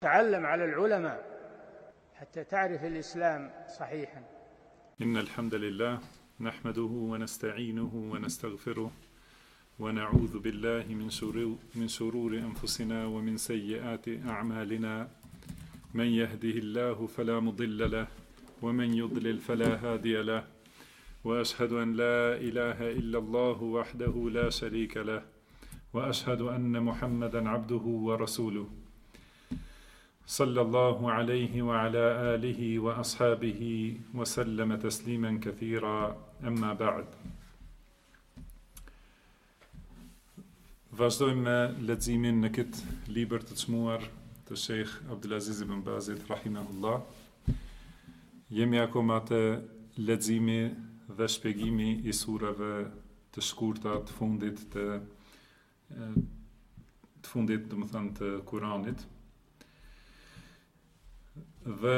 تعلم على العلماء حتى تعرف الإسلام صحيحا. إن الحمد لله نحمده ونستعينه ونستغفره ونعوذ بالله من شرور أنفسنا ومن سيئات أعمالنا. من يهده الله فلا مضل له ومن يضلل فلا هادي له، وأشهد أن لا إله إلا الله وحده لا شريك له، وأشهد أن محمدا عبده ورسوله، صلى الله عليه وعلى آله وأصحابه وسلم تسليما كثيرا. أما بعد. Vazhdojmë me leximin në këtë libër të çmuar të Sheikh Abdulaziz ibn Bazit rahimahullah. Jemi akoma te leximi dhe shpjegimi i surave të shkurta të fundit të domethënë të Kuranit. Dhe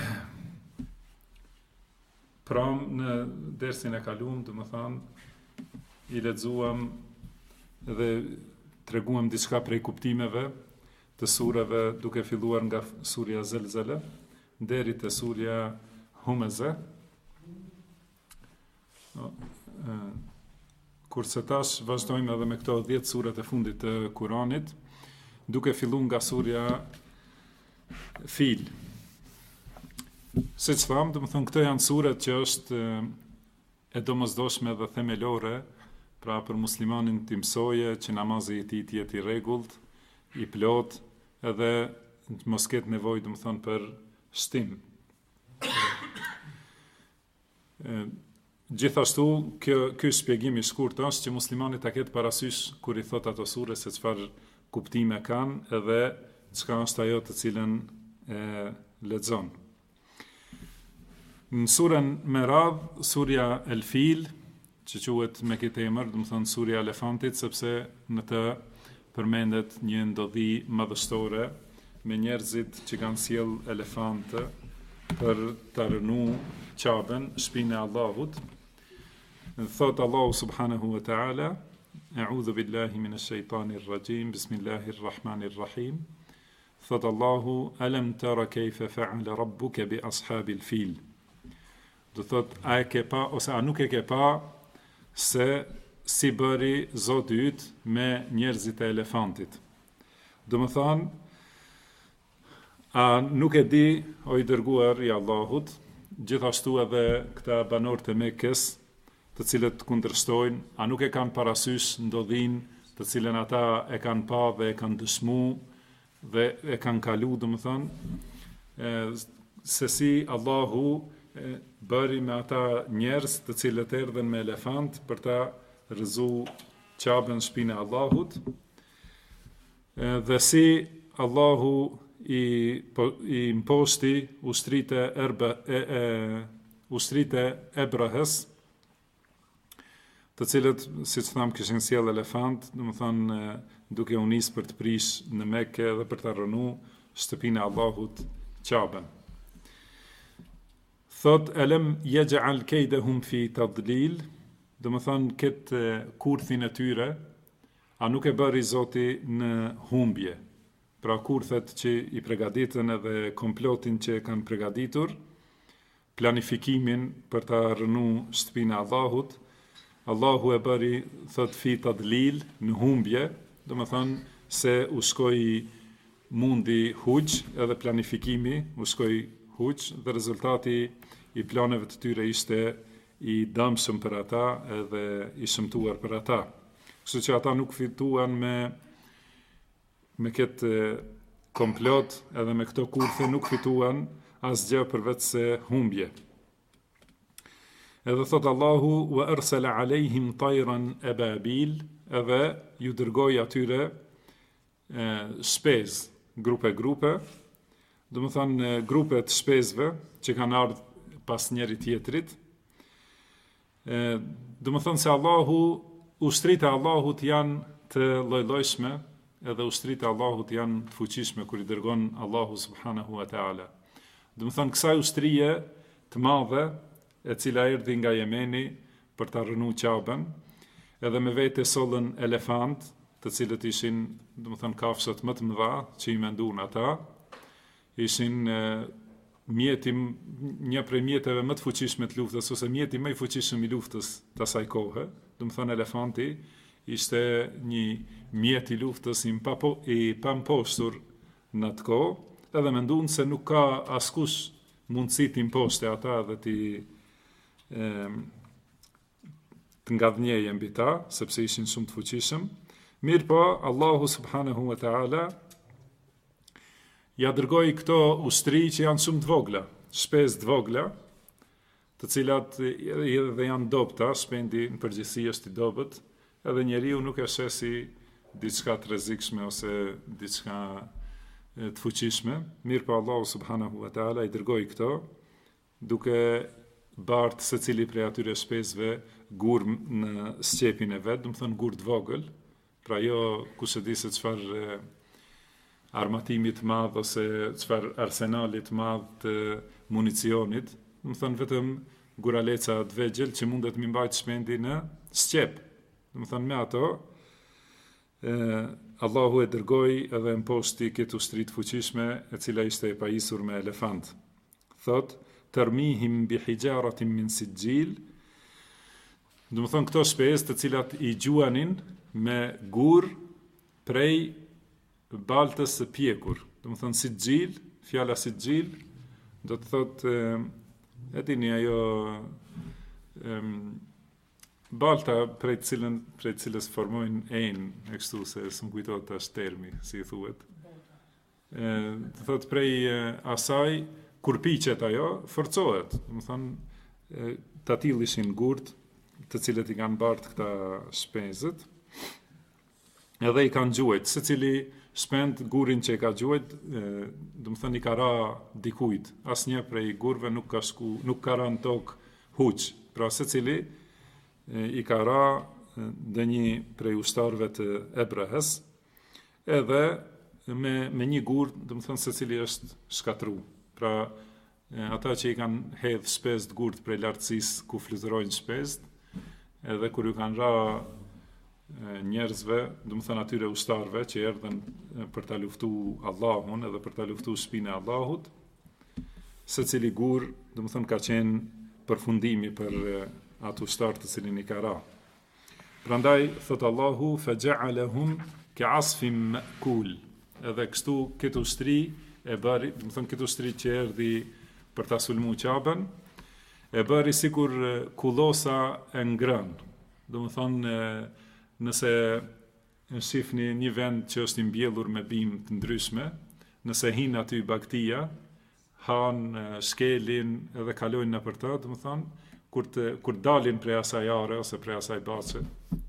pram në dersin e kaluam, domethënë i lexuam dhe treguam diçka prej kuptimeve të surave, duke filluar nga surja Zelzele deri te surja Humaza. Kurse tash vazhdojmë edhe me këto 10 surat e fundit të Kuranit, duke filluar nga surja Fil. Siç tham, domethënë këto janë surat që është e domosdoshme dhe themelore, pra për muslimanin të mësoje që namazi i tij të jetë i rregullt, i plot, edhe mos ketë nevojë domethënë për shtim. Gjithashtu, ky shpjegim i shkurt është që muslimani ta ketë parasysh kur i thot ato sure se çfarë kuptime kanë edhe çka është ajo të cilën e lexon. Në surën me radhë, surja El Fil, që quhet me këtë emër, do të thonë surja e elefantit, sepse në të përmendet një ndodhi madhështore me njerëzit që kanë sjell elefante për të rënu Ka'ben, shpinën e Allahut. Thot Allahu subhanahu wa ta'ala: A'udhu billahi minash shaitanir rajim, bismillahir rahmanir rahim. Thot Allahu: Alam tara kayfa fa'ala rabbuka bi ashabil fil. Do thot, a e ke pa ose a nuk e ke pa se si bëri Zoti yt me njerëzit e elefantit. Do më thanë, a nuk e di, o i dërguar i Allahut, gjithashtu edhe këta banorët e Mekës, të cilët kundërshtojnë, a nuk e kanë parasysh ndodhin të cilën ata e kanë pa dhe e kanë dëshmu dhe e kanë kalu, do më thanë, se si Allahu bëri me ata njerëz të cilët erdhen me elefant për ta rëzu Ka'ben, shpinën e Allahut, dhe si Allahu i imposti ushtritë e Ebrahës, të cilët, siç tham, kishin sjell elefant, domethënë duke u nis për të prish në Mekë dhe për ta rënë shtëpinë e Allahut, Ka'ben. Thot, elem yaj'al kaydahum fi tadlil, do më thonë këtë kurthin e tyre, a nuk e bëri Zoti në humbje, pra kurthet që i pregaditën edhe komplotin që kanë pregaditur, planifikimin për ta rënu shtëpinë e Allahut, Allahu e bëri, thot, fi tadlil, në humbje, do më thonë se u shkoj mundi huq, edhe planifikimi u shkoj huq, dhe rezultati i planeve të tyre ishte i dëmshëm për ata edhe i shëmtuar për ata. Kështu që ata nuk fituan me këtë komplot edhe me këto kurthe, nuk fituan asgjë përveç se humbje. Edhe thot Allahu: wa arsala alejhim tajran ababil, edhe ju dërgoi atyre shpez, grupe, do më thënë grupe të shpezve që kanë ardhur pas njëri tjetrit. Do më thënë se ushtritë e Allahut janë të lloj-llojshme, edhe ushtritë e Allahut janë të fuqishme kur i dërgon Allahu subhanahu wa ta'ala. Do më thënë kësaj ushtrie të madhe, e cila erdhi nga Jemeni për ta rënë Ka'ben, edhe me vete sollën elefant, të cilët ishin, do të thënë, kafshët më të mëdha që i menduan ata, ishin një prej mjeteve më të fuqishme të luftës, ose mjeti më i fuqishëm i luftës të asaj kohe, do të thonë elefanti, ishte një mjet i luftës i pampostur në atë kohë, edhe mendun se nuk ka askush mundësi të imposte ata dhe të ngadhnjeje mbi ta, sepse ishin shumë të fuqishëm. Mirë po, Allahu subhanahu wa ta'ala ja dërgoi këto ushtri që janë shumë të vogla, shpesë të vogla, të cilat edhe janë dobta, shpendi në përgjithësi është i dobët, edhe njeriu nuk e sheh si diçka të rrezikshme ose diçka të fuqishme. Mirë po Allahu subhanahu wa ta'ala i dërgoi këto, duke bartë secili prej atyre shpesëve gur në sqepin e vet, do të thonë gur të vogël, pra jo kush e di se çfarë armatimit madh ose çfarë arsenalit madh të municionit, do të thonë vetëm guraleca të vegjël që mundet mi mbajt shpendi në sqep. Do të thonë me ato Allahu e dërgoi edhe imposti këtë ushtri të fuqishme, e cila ishte e pajisur me elefant. Thot, tërmihim bi hijaratin min sijil, do të thonë këto shpesë të cilat i gjuanin me gur prej baltës së pjekur. Do të thonë sijil, fjala sijil do të thotë e dini ajo balta prej cilës formojnë ejnë, e kështu se s'm kujtohet tash termi, si i thuhet. Do thotë prej asaj kur piqet ajo, forcohet. Do të thonë të atill ishin gurt, të cilët i kanë bartë këta shpenzët, edhe i kanë gjuajt, secili shpend gurin që e ka gjuajt, do të thonë i ka ra dikujt, asnjë prej gurve nuk ka ra në tokë huq, pra secili i ka ra dhe një prej ushtarëve të Ebrahës, edhe me një gur, do të thonë secili është shkatru. Pra ata që i kanë hedh shpesë gurt prej lartësisë ku fluturojnë shpesë, edhe kur ju kanë ra njerëzve, do të thënë atyre ushtarëve që erdhen për ta luftuar Allahun edhe për ta luftuar shpinën e Allahut, secili gur, do të thënë ka qenë përfundimi për atë ushtar të cilin i ka ra. Prandaj thot Allahu faja'alahum ka'asfin ma'kul. Edhe kështu këtë ushtri e bëri, do të thënë këtë ushtri që erdhi për ta sulmuar Qabën, e bëri sikur kullosa e ngrën. Do të thonë nëse shifni një vend që është i mbjellur me bimë të ndryshme, nëse hin aty baktia, han shkelin edhe kalojnë nëpër të, do të thonë, kur dalin prej asaj are ose prej asaj baçe,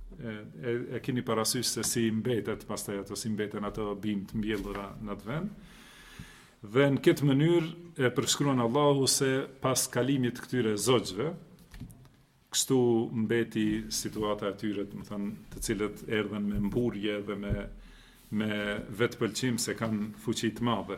e keni parasysh se si mbetet pastaj ato, si mbeten ato bimë të mbjellura në atë vend. Dhe në këtë mënyrë e përshkruan Allahu se pas kalimit këtyre zogjve, kështu mbeti situata e tyre, do të thonë, të cilët erdhen me mburje dhe me vetpëlqim se kanë fuqi të madhe.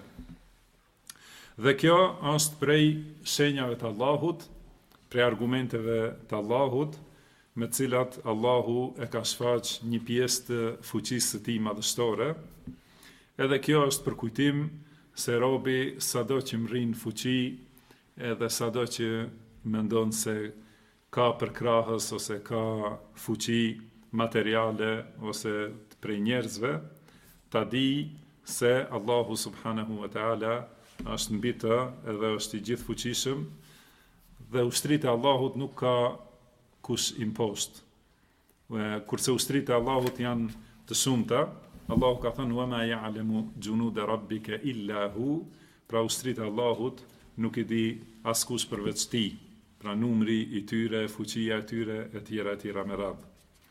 Dhe kjo është prej shenjave të Allahut, prej argumenteve të Allahut, me të cilat Allahu e ka shfaq një pjesë të fuqisë së tij madhështore. Edhe kjo është për kujtim se robi sado që mrin fuqi, edhe sado që mendon se ka përkrahës ose ka fuqi materiale ose prej njerëzve, ta di se Allahu subhanahu wa ta'ala është mbi të edhe është i gjithë fuqishëm, dhe ushtritë e Allahut nuk ka kush impost. Kurse ushtritë e Allahut janë të shumta, Allahu ka thënë wa ma ya'lamu junuda rabbika illa hu, pra ushtritë e Allahut nuk i di askush përveç tij. Pra numri i tyre, fuqia e tyre, e tjera me radhë.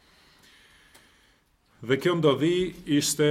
Dhe kjo ndodhi ishte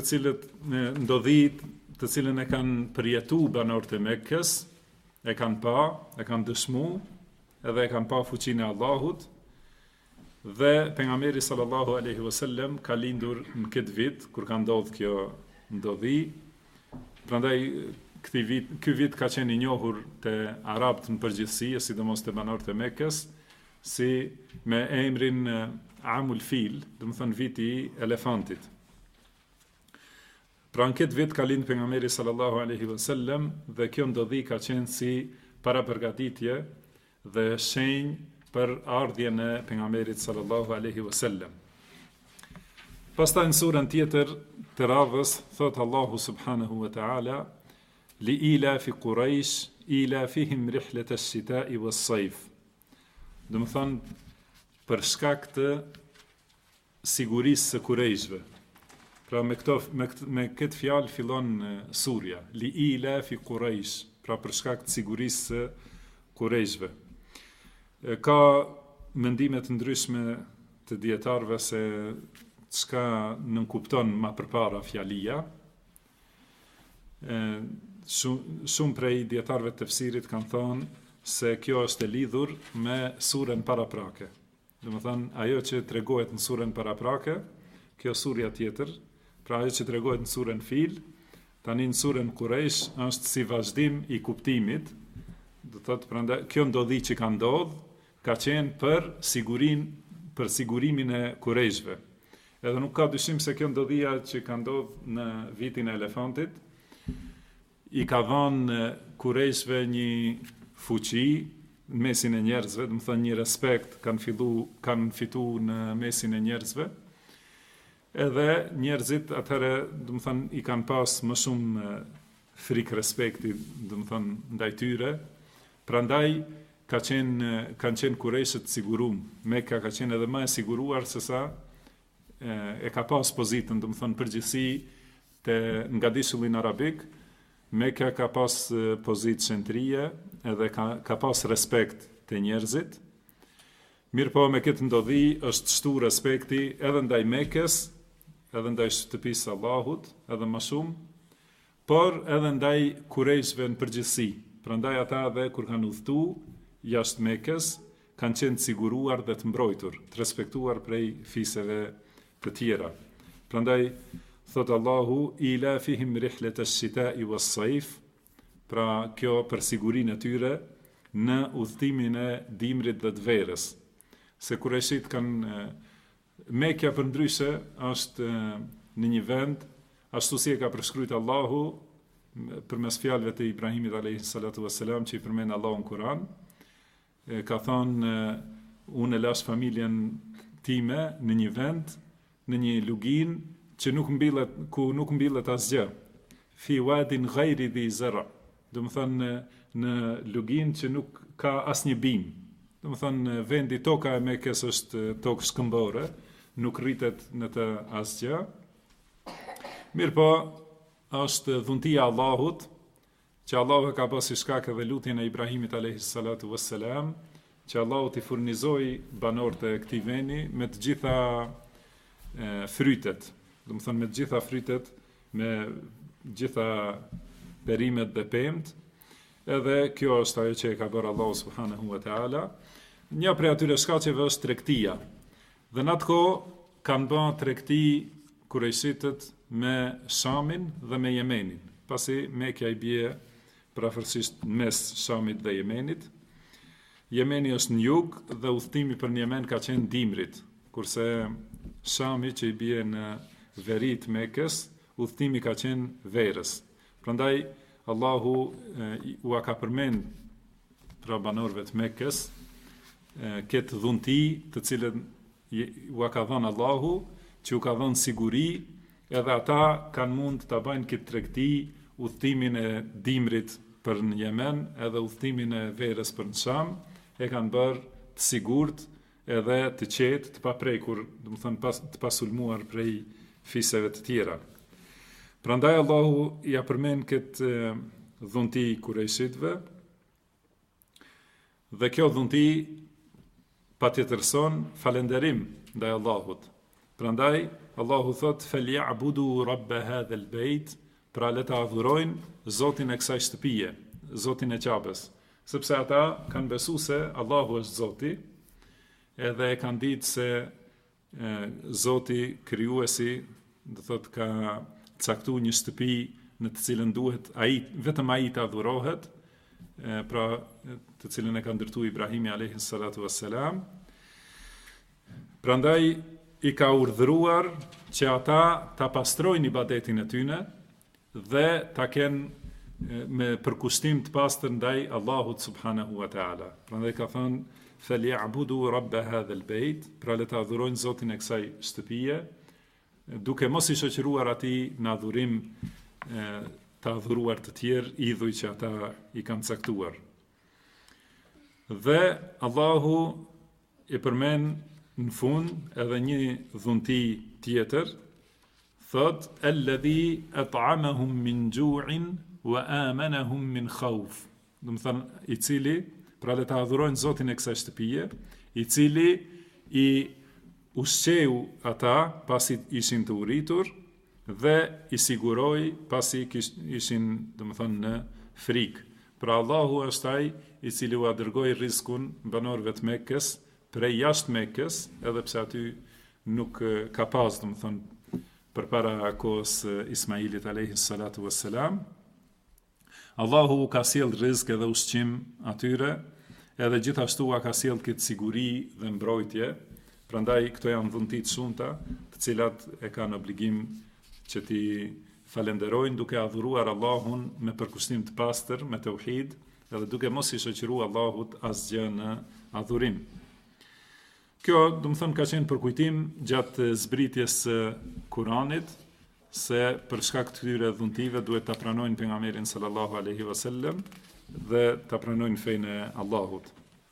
të cilën e kanë përjetu banorët e Mekkës, e kanë dëshmu, edhe e kanë pa fuqinë e Allahut, dhe pejgamberi sallallahu alaihi wasallam ka lindur në këtë vit, kur ka ndodhur kjo ndodhi. Prandaj ky vit ka qenë i njohur te arabët në përgjithësi, sidomos te banorët e Mekkës, si me emrin Amul Fil, do të thonë viti i elefantit. Pra në këtë vit ka lind pejgamberi sallallahu alaihi wasallam dhe kjo ndodhi ka qenë si parapërgatitje dhe shenjë për ardhjen e pejgamberit sallallahu alaihi wasallam. Pastaj në surën tjetër të radhës thot Allahu subhanahu wa ta'ala li ila fi Quraysh ila fihim rihlet ash-shita'i was-sayf. Do të thonë për shkak të sigurisë së Kurejshve. Pra me këtë fjalë fillon surja, li ila fi Quraysh, pra për shkak të sigurisë së Kurejshve. Ka mendime të ndryshme të dietarëve se çka nënkupton më përpara fjalia. Shumë prej dietarëve të tefsirit kanë thonë se kjo është e lidhur me surën paraprake. Domethënë ajo që tregohet në surën paraprake, kjo surja tjetër, pra ajo që tregohet në surën Fil, tani në surën Quraysh është si vazhdim i kuptimit. Do thotë prandaj kjo ndodhi që ka ndodhur, ka qenë për sigurimin e Kurejshve. Edhe nuk ka dyshim se kjo ndodhia që ka ndodhur në vitin e elefantit i ka dhënë Kurejshve një fuqi në mesin e njerëzve, do të thonë një respekt kanë fituar në mesin e njerëzve. Edhe njerëzit atëherë, do të thonë i kanë pas më shumë frikë respekti, do të thonë ndaj tyre. Prandaj kanë qenë Kurejshët sigurum. Mekka ka qenë edhe më e siguruar se sa e ka pas pozitën, do të thonë përgjithësi nga dishullin arabik. Mekka ka pas pozitë qendrie edhe ka pas respekt të njerëzit. Mirë po me këtë ndodhi është shtu respekti edhe ndaj Mekës, edhe ndaj shtëpisë Allahut, edhe më shumë, por edhe ndaj Kurejshve në përgjithësi. Prandaj ata edhe kur kanë udhëtu jashtë Mekës, kanë qenë të siguruar dhe të mbrojtur, të respektuar prej fiseve të tjera. Prandaj thot Allahu, ila fihim rihlet ash-shita'i was-sayf, pra kjo për sigurinë e tyre në udhëtimin e dimrit dhe të verës. Se Kurejshit kanë Mekja për ndryshe është në një vend, ashtu si e ka përshkruajtur Allahu përmes fjalëve të Ibrahimit alayhi salatu wassalam që i përmend Allahu në Kur'an, ka thonë unë e lash familjen time në një vend, në një lugin ku nuk mbillet asgjë. Fi wadin ghayri dhi zara. Do të thonë në lugin që nuk ka asnjë bim. Do të thonë vendi toka e Mekës është tokë shkëmbore, nuk rritet në të asgjë. Mirë po, është dhuntia Allahut, që Allahu ka pasi shkak edhe lutjen e Ibrahimit alayhi salatu wassalam, që Allahu t'i furnizoi banorët e këtij vendi me të gjitha frytet. Do të thonë me të gjitha frytet, me gjitha perimet dhe pemt, edhe kjo është ajo që e ka bërë Allahu subhanahu wa ta'ala. Një prej atyre shkaqeve është tregtia. Dhe në atë kohë kanë bërë tregti Kurejshitët me Shamin dhe me Yemenin, pasi Mekja i bie prafërsisht mes Shamit dhe Yemenit. Yemeni është në jug dhe udhëtimi për në Yemen ka qenë dimrit, kurse Shami që i bie në verit Mekës, udhëtimi ka qenë verës. Prandaj Allahu u ka përmend pra banorëve të Mekës këtë dhunti të cilën u ka dhënë Allahu, që u ka dhënë siguri, edhe ata kanë mund të bëjnë këtë tregti, udhëtimin e dimrit për në Yemen, edhe udhëtimin e verës për në Sham, e kanë bërë të sigurt edhe të qetë, të paprekur, do të thonë të pasulmuar prej fiseve të tjera. Prandaj Allahu ja përmend këtë dhunti Kurejshitëve, dhe kjo dhunti patjetërson falënderim ndaj Allahut. Prandaj Allahu thot falyabudu rabb hadha albayt, pra le ta adhurojnë Zotin e kësaj shtëpie, Zotin e Ka'bes, sepse ata kanë besuar se Allahu është Zoti, edhe e kanë ditë se Zoti krijuesi, do thot ka caktuar një shtëpi në të cilën duhet vetëm ai të adhurohet, pra të cilën e ka ndërtuar Ibrahimi alayhi salatu wassalam. Prandaj i ka urdhëruar që ata ta pastrojnë ibadetin e tyre, dhe ta kenë me përkustim të pastër ndaj Allahut subhanahu wa taala. Prandaj ka thënë فَلْيَعْبُدُوا رَبَّ هَذَا الْبَيْتِ, pra le të adhurojnë Zotin e kësaj shtëpie, duke mos i shoqëruar atij në adhurim të adhuruar të tjerë, idhuj që ata i kanë caktuar. Dhe Allahu e përmend në fund edhe një dhunti tjetër, thot alladhi at'amahum min ju'in wa amanahum min khawf. Do të thënë i cili, pra le të adhurojnë Zotin e kësaj shtëpie, i cili i ushqeu ata pasi ishin të uritur dhe i siguroi pasi ishin, do të thënë, në frikë. Pra Allahu është ai i cili u dërgoi rrezikun banorëve të Mekës prej jashtë Mekës, edhe pse aty nuk ka pas, do të thënë, përpara kohës Ismailit alayhi salatu wassalam. Allahu ka sjell rrezik edhe ushqim atyre, edhe gjithashtu ka sjell këtë siguri dhe mbrojtje. Prandaj këto janë dhunti të shumta, të cilat e kanë obligim që ti falenderojnë duke adhuruar Allahun me përkustim të pastër, me tauhid, edhe duke mos i shoqëruar Allahut asgjë në adhurim. Kjo, do të thënë, ka qenë përkujtim gjatë zbritjes së Kuranit, se për shkak të këtyre dhuntive duhet ta pranojnë pejgamberin sallallahu alaihi wasallam dhe ta pranojnë fenë e Allahut.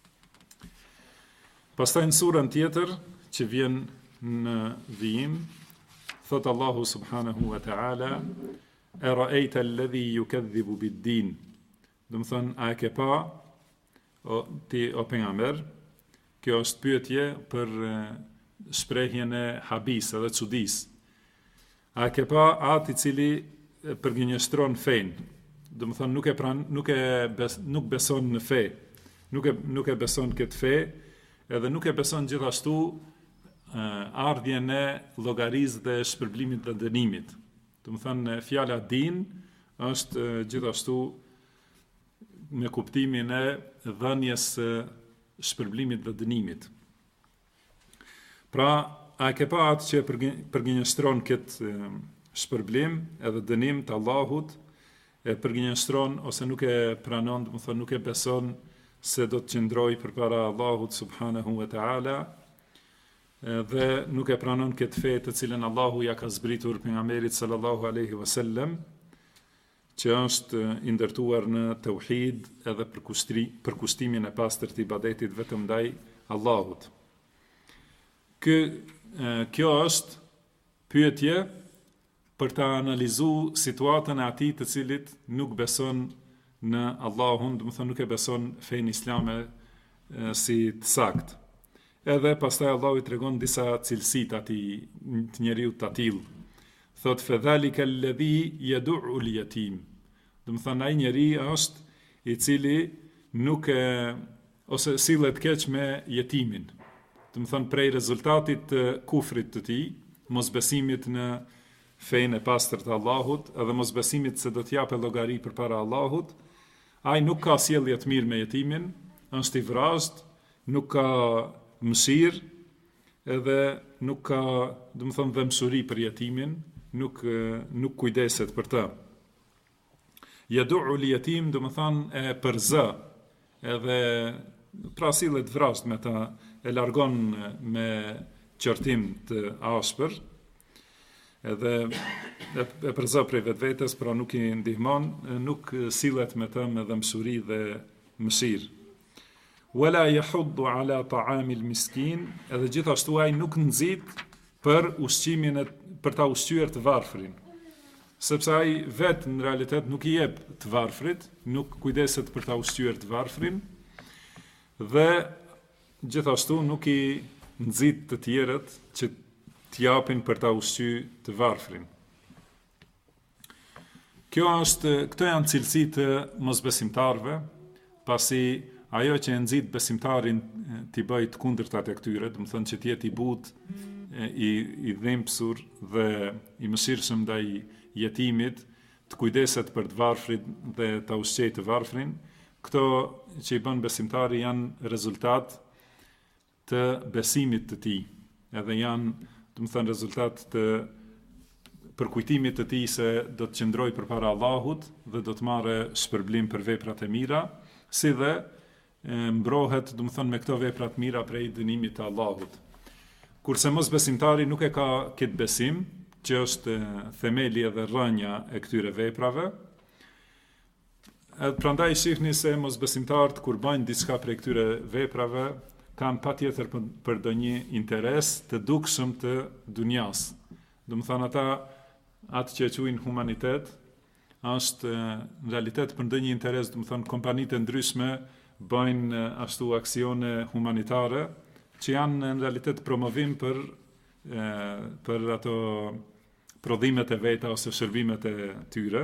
Pastaj në surën tjetër që vjen në vijim, thot Allahu subhanahu wa ta'ala, e ra'ejta alladhi yukadhibu bid-din. Do të thënë, a e ke pa ti o pejgamber? Kjo është pyetje për shprehjen e habis edhe çudis. A ke pa atë i cili përgjigjëstron fenë? Do të thënë, nuk beson në fe, nuk e beson këtë fe, edhe nuk e beson gjithashtu ardhjen e llogarisë dhe shpërblimit dhe dënimit. Do të thënë, fjala din është gjithashtu me kuptimin e dhënies shpërblimit dhe dënimit. Pra, a ke pa atë që përgjigjëstron këtë shpërblim edhe dënim të Allahut, e përgjigjëstron ose nuk e pranon, do të thënë nuk e beson se do të qëndroj përpara Allahut subhanahu wa ta'ala, dhe nuk e pranon këtë fe të cilën Allahu ja ka zbritur pejgamberit sallallahu alaihi wasallam, që është i ndërtuar në tauhid edhe përkushtimin e pastërt të ibadetit vetëm ndaj Allahut. Kjo është pyetje për ta analizuar situatën e atij të cilit nuk beson në Allahun, do të thënë nuk e beson fenë islame si të saktë. Edhe pastaj Allahu i tregon disa cilësi të atij, të njeriu të tillë. Thot fadhalika alladhi yad'u al-yatim. Do të thënë ai njeri është i cili nuk ose sillet keq me jetimin. Do të thënë prej rezultatit të kufrit të tij, mosbesimit në fenë e pastër të Allahut, edhe mosbesimit se do të japë llogari përpara Allahut, ai nuk ka sjellje të mirë me jetimin, është i vrazhd, nuk ka mëshirë, edhe nuk ka, do të thënë, dëmshuri për jetimin, nuk kujdeset për të. Yad'u al-yatim, do të thënë, e përzë, edhe pra sillet vrazhd me ta, e largon me qortim të ashpër, edhe e përzë prej vetvetes, pra nuk i ndihmon, nuk sillet me të me dëmshuri dhe mëshirë. Wala yahuddu ala ta'amil miskin, edhe gjithashtu ai nuk nxit për ushqimin për ta ushqyer të varfrin. Sepse ai vetë në realitet nuk i jep të varfrit, nuk kujdeset për ta ushqyer të varfrin, dhe gjithashtu nuk i nxit të tjerët që t'japin për ta ushqyer të varfrin. Këto janë cilësi të mosbesimtarëve, pasi ajo që e nxit besimtarin t'i bëj të kundërtat e këtyre, do të thënë që t'jetë i butë, i dhimbësur dhe i mëshirshëm ndaj jetimit, të kujdeset për të varfrit dhe ta ushqejë të varfrin, këto që i bën besimtari janë rezultat të besimit të tij, edhe janë, do të thënë, rezultat të për kujtimit të tij se do të qëndrojë përpara Allahut dhe do të marrë shpërblim për veprat e mira, si dhe mbrohet, do të thonë, me këto vepra të mira prej dënimit të Allahut. Kurse mosbesimtari nuk e ka këtë besim, që është themeli edhe rrënja e këtyre veprave. Edhe prandaj shihni se mosbesimtarët kur bajnë diçka prej këtyre veprave, kanë patjetër për ndonjë interes të dukshëm të dunjas. Do të thonë ata atë që e quajnë humanitet, është në realitet për ndonjë interes, do të thonë kompanitë ndryshme bëjnë ashtu aksione humanitare që janë në realitet promovim për ato prodhimet e veta ose shërbimet e tyre.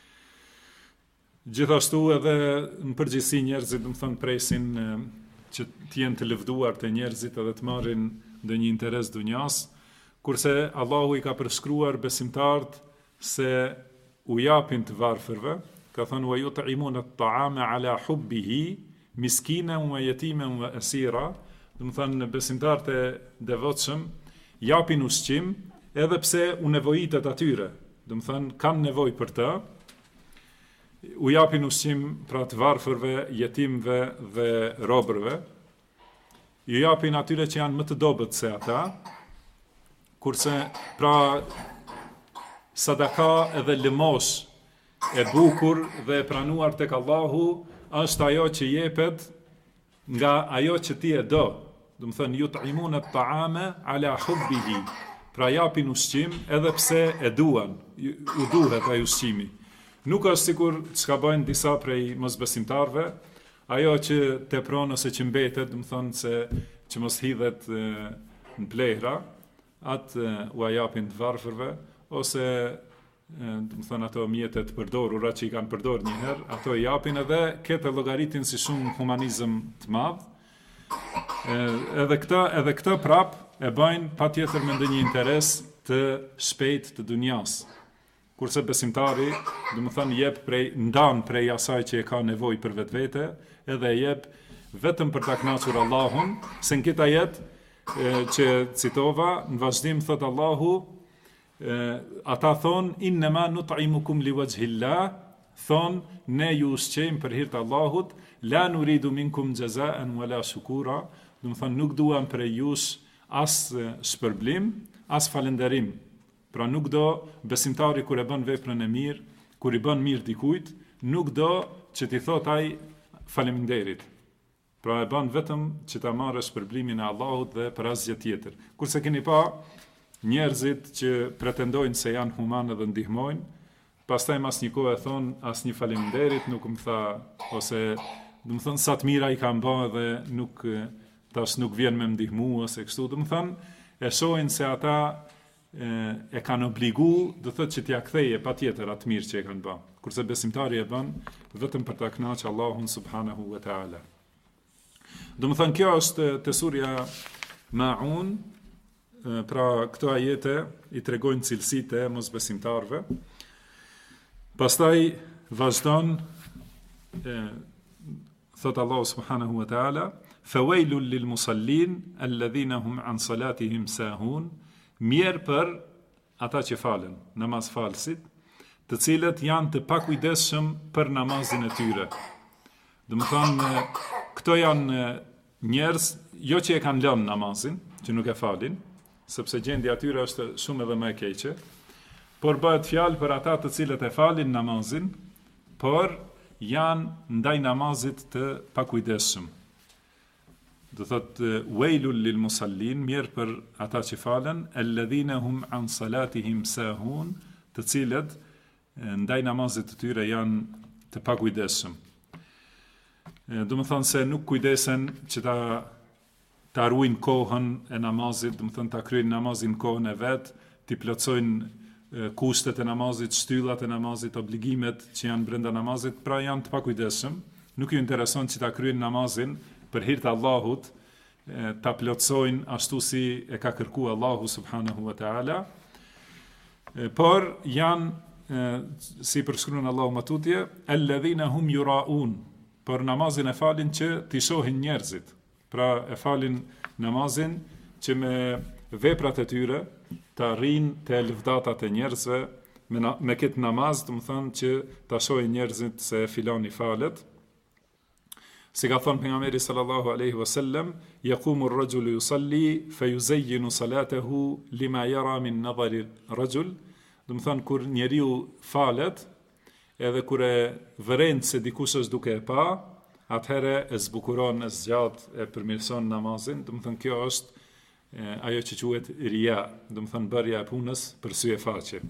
Gjithashtu edhe në përgjithësi njerëzit, do të thonë, presin që të jenë të lëvduar të njerëzit edhe të marrin ndonjë interes dunjas, kurse Allahu i ka përshkruar besimtarët se u japin të varfërve, ka thënë wa yut'imuna at-ta'ama ala hubbihi miskinan wa yatiman wa asira, do të thonë besimtarët e devotshëm japin ushqim edhe pse u nevojitet atyre, do të thonë kanë nevojë për të, u japin ushqim pra të varfërve, jetimve dhe robërve, ju japin atyre që janë më të dobët se ata, kurse pra sadaka edhe lëmosh e bukur dhe e pranuar tek Allahu është ajo që jepet nga ajo që ti e do. Do të thënë yut'imuna at-ta'ama ala hubbihi. Pra japin ushqim edhe pse e duan, u duhet ai ushqimi. Nuk është sikur çka bëjnë disa prej mosbesimtarëve, ajo që tepron ose që mbetet, do të thonë se që mos hidhet në plehra, atë u japin të varfërve, ose do të thonë ato mjetet përdorura që i kanë përdorur një herë, ato i japin edhe këtë llogaritin si shumë humanizëm të madh. Edhe këtë prap e bëjnë patjetër me ndonjë interes të shpejt të dunjas. Kurse besimtari, do të thonë, jep ndan prej asaj që e ka nevojë për vetvete, edhe jep vetëm për ta kënaqur Allahun, se në këtë jetë që citova, në vazhdim thot Allahu, ata thon innama nut'imukum liwajhillah, thon ne ju ushqejmë për hir të Allahut, la nuridu minkum jazaan wala shukura, do të thonë nuk duam prej jush as shpërblim, as falënderim. Pra nuk do besimtari kur e bën veprën e mirë, kur i bën mirë dikujt, nuk do që t'i thot ai faleminderit. Pra e bën vetëm që ta marrë shpërblimin e Allahut dhe për asgjë tjetër. Kurse keni pa njerëzit që pretendojnë se janë humanë dhe ndihmojnë, pastaj mas një kohë e thon asnjë faleminderit nuk më tha, ose do të thon sa të mira i kanë bërë dhe nuk vjen me ndihmu ose kështu, do të thon e shohin se ata e kanë obligu, do thotë që t'ja ktheje patjetër atë mirë që e kanë bërë. Kurse besimtari e bën vetëm për ta kënaqur Allahun subhanahu wa taala. Do të thonë kjo është tesurja Maun, pra këto ajete i tregojnë cilësitë e mosbesimtarëve. Pastaj vazhdon thot Allahu subhanahu wa taala, fawailul lil musallin alladhina hum an salatihim sahun. Mirë për ata që falen, namaz falësit, të cilët janë të pakujdesshëm për namazin e tyre. Do të thonë, këto janë njerëz jo që e kanë lënë namazin, që nuk e falin, sepse gjendja e tyre është shumë edhe më e keqe, por bëhet fjalë për ata të cilët e falin namazin, por janë ndaj namazit të pakujdesshëm. Do thotë wailul lil musallin, mirë për ata që falen, alladhina hum an salatihim sahun, të cilët ndaj namazit të tyre janë të pakujdesshëm. Do të thonë se nuk kujdesen që ta ruajnë kohën e namazit, do të thonë ta kryejnë namazin kohën e vet, t'i plotësojnë kushtet e namazit, shtyllat e namazit, obligimet që janë brenda namazit, pra janë të pakujdesshëm. Nuk ju intereson që ta kryejnë namazin për hir të Allahut, ta plotësojnë ashtu si e ka kërkuar Allahu subhanahu wa taala, por janë si përshkruan Allahu më tutje, alladhina hum yuraun, por namazin e falin që t'i shohin njerëzit. Pra e falin namazin që me veprat e tyre, të arrin të lëvdatat e njerëzve me këtë namaz, do të thonë që ta shohin njerëzit se filani falet. Si ka thonë pejgamberi sallallahu alaihi wasallam, yaqumu ar-rajulu yusalli fayuzayyinu salatahu lima yara min nadhari ar-rajul. Do të thonë kur njeriu falet, edhe kur e vëren se dikush është duke e pa, atëherë e zbukuron, e zgjat, e përmirëson namazin. Do të thonë kjo është ajo që quhet ria, do të thonë bërja e punës për sy e faqe.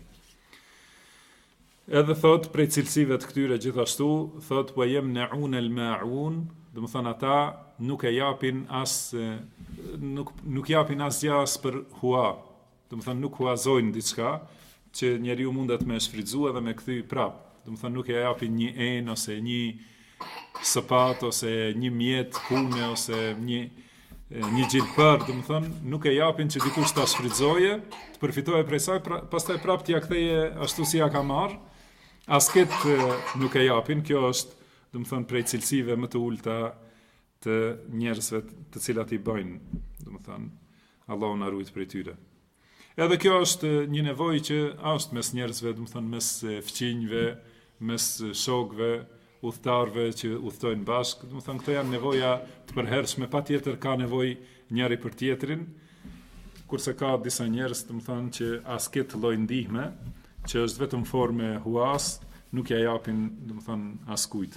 Edhe thot prej cilësive të këtyre gjithashtu, thot wa yamna'un al-ma'un, do të thonë ata nuk e japin nuk japin asgjë as për hua. Do të thonë nuk huazojnë diçka që njeriu mundet me shfrytzuar dhe me kthy prap. Do të thonë nuk e japin një enë ose një sapat ose një mjet pune ose një gjilpër, do të thonë nuk e japin që dikush ta shfrytzoje, të përfitojë prej saj, pastaj prap t'ia ktheje ashtu si ja ka marr. As këtë nuk e japin, kjo është, do të thonë, prej cilësive më të ulta të njerëzve të cilat i bëjnë, do të thonë, Allahu na ruaj prej tyre. Edhe kjo është një nevojë që është mes njerëzve, do të thonë, mes fëmijëve, mes shokëve, udhëtarëve që udhtojnë bashkë, do të thonë, këto janë nevoja të përhershme, patjetër ka nevojë njëri për tjetrin, kurse ka disa njerëz, do të thonë, që as këtë lloj ndihme që është vetëm forme huas, nuk ja japin, do të thonë, askujt.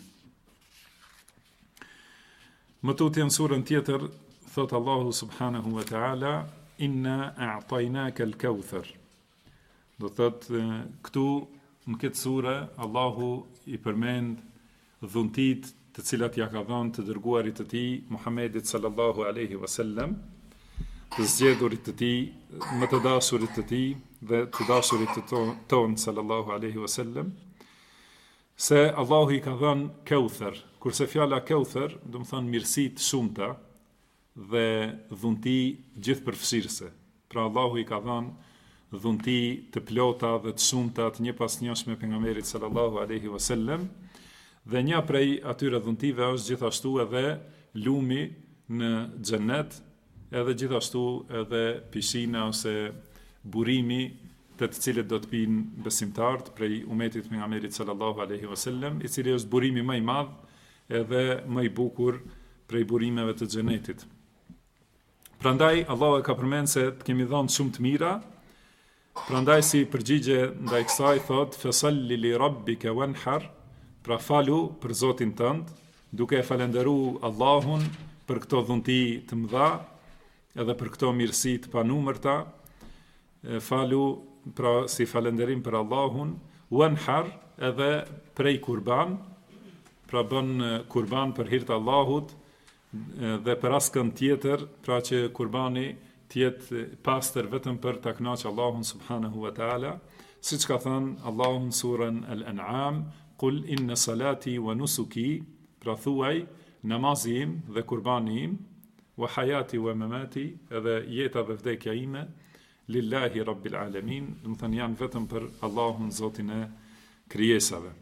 Më tutje në surën tjetër, thot Allahu subhanahu wa ta'ala, inna a'tajnaka al-kawthar. Do thot, këtu, në këtë sure, Allahu i përmend dhuntit të cilat ja ka dhënë të dërguarit të tij, Muhammedit sallallahu alaihi wasallam, të zgjedhurit të tij, më të dashurit të tij dhe të dashurit të ton sallallahu alaihi wasallam, se Allahu i ka dhënë Kauthar, kurse fjala Kauthar do të thonë mirësi të shumta dhe dhunti gjithëpërfshirëse. Pra Allahu i ka dhënë dhunti të plota dhe të shumta të njëpasnjëshme pejgamberit sallallahu alaihi wasallam, dhe një prej atyre dhuntive është gjithashtu edhe lumi në xhennet, edhe gjithashtu edhe piscina ose burimi të cilët do të pinë besimtarët prej umetit pejgamberit sallallahu alaihi wasallam, i cili është burimi më i madh edhe më i bukur prej burimeve të xhenetit. Prandaj Allahu e ka përmendur se të kemi dhënë shumë të mira. Prandaj si përgjigje ndaj kësaj thot fasalli li rabbika wanhar, pra falu për Zotin tënd, duke e falendëruar Allahun për këto dhunti të mëdha, edhe për këto mirësi të panumërta. Falu pra si falënderim për Allahun, wanhar edhe prej kurban, pra bën kurban për hir të Allahut dhe për askën tjetër, pra që kurbani të jetë pastër vetëm për ta kënaqur Allahun subhanahu wa taala, siç ka thënë Allahu në surën Al-An'am, qul inna salati wa nusuki, pra thuaj namazi im dhe kurbani im, wa hayati wa mamati, edhe jeta dhe vdekja ime, lillahi rabbil alamin, do të thënë janë vetëm për Allahun, Zotin e krijesave.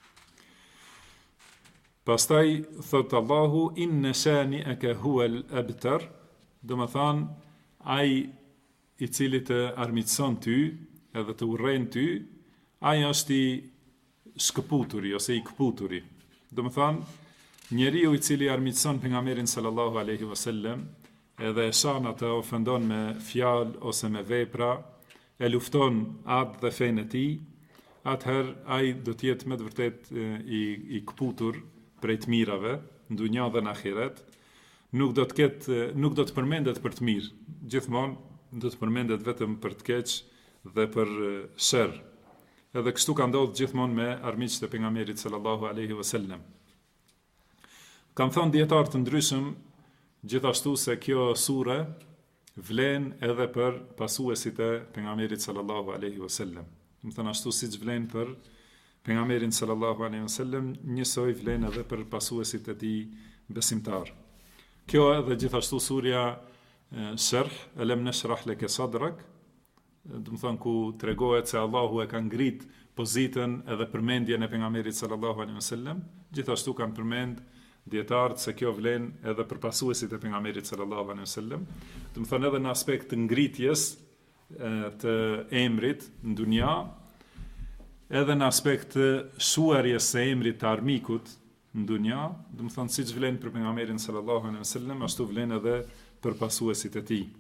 Pastaj thot Allahu inna shani'aka huwa al-abtar, do të thënë ai i cili të armiqson ty edhe të urren ty, ai është i shkëputuri ose i këputuri. Do të thënë njeriu i cili armiqson pejgamberin sallallahu alaihi wasallam, edhe e shan atë, ofendon me fjalë ose me vepra, e lufton atë dhe fenë e tij, atëherë ai do të jetë me të vërtetë i këputur prej të mirave, në dunja dhe në ahiret. Nuk do të përmendet për të mirë, gjithmonë do të përmendet vetëm për të keq dhe për sherr. Edhe kështu ka ndodhur gjithmonë me armiqtë e pejgamberit sallallahu alaihi wasallam. Kam thënë dietar të ndryshëm gjithashtu se kjo sure vlen edhe për pasuesit e pejgamberit sallallahu alaihi wasallam. Do të thënë ashtu siç vlen për pejgamberin sallallahu alaihi wasallam, njësoj vlen edhe për pasuesit e tij besimtar. Kjo edhe gjithashtu surja Sharh, Alam nashrah laka sadrak, do të thënë ku tregohet se Allahu e ka ngrit pozitën edhe përmendjen e pejgamberit sallallahu alaihi wasallam, gjithashtu kanë përmend dietarët se kjo vlen edhe për pasuesit e pejgamberit sallallahu alaihi wasallam. Do të thënë edhe në aspekt të ngritjes të emrit në dunja, edhe në aspekt të shuarjes së emrit të armikut në dunja, dhe më thonë si që vlen për pejgamberin sallallahu alaihi wasallam, ashtu vlen edhe për pasuesit e tij.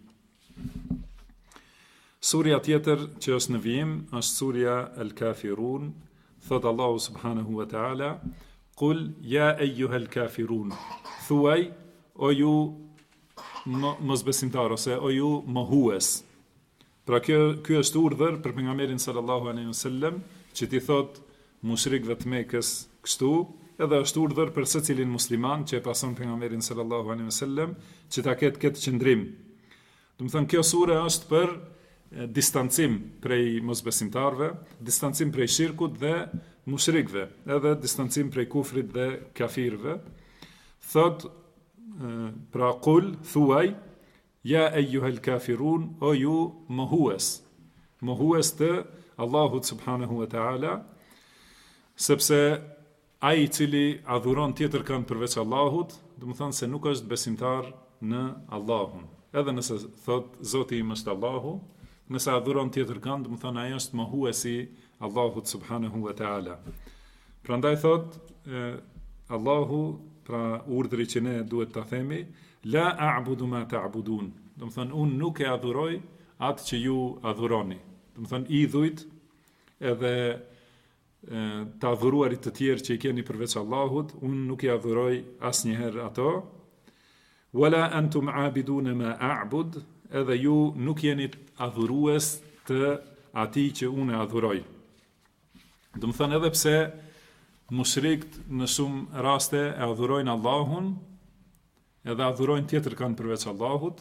Surja tjetër që është në vijim është surja Al-Kafirun, thot Allahu subhanahu wa ta'ala, Qul ja eyyuhal kafirun, thuaj o ju mosbesimtar ose o ju mohues. Pra ky është urdhër për pejgamberin sallallahu alaihi wasallam që t'i thot mushrikëve të Mekës kështu, edhe është urdhër për secilin musliman që e pason pejgamberin sallallahu alaihi wasallam që ta ketë këtë qëndrim. Do të thonë kjo sure është për distancim prej mosbesimtarve, distancim prej shirkut dhe mushrikëve, edhe distancim prej kufrit dhe kafirëve. Thot pra qul thuaj ja eyyuhal kafirun o ju mohues të Allahut subhanahu wa ta'ala, sepse ai i cili adhuron tjetër kënd përveç Allahut, do të thonë se nuk është besimtar në Allahun. Edhe nëse thot Zoti im është Allahu, nëse adhuron tjetër kënd, do të thonë ai është mohuesi Allahut subhanahu wa ta'ala. Prandaj thot Allahu, pra urdhri që ne duhet ta themi, la a'budu ma ta'budun. Do të thonë unë nuk e adhuroj atë që ju adhuroni. Do të thonë idhujt edhe të adhuruarit të tjerë që i keni përveç Allahut, unë nuk i adhuroj asnjëherë ato. Wala antum a'bidun ma a'bud, edhe ju nuk jeni adhurues të atij që unë e adhuroj. Do të thonë edhe pse mushrikët në shumë raste e adhurojnë Allahun, edhe adhurojnë tjetër kanë përveç Allahut.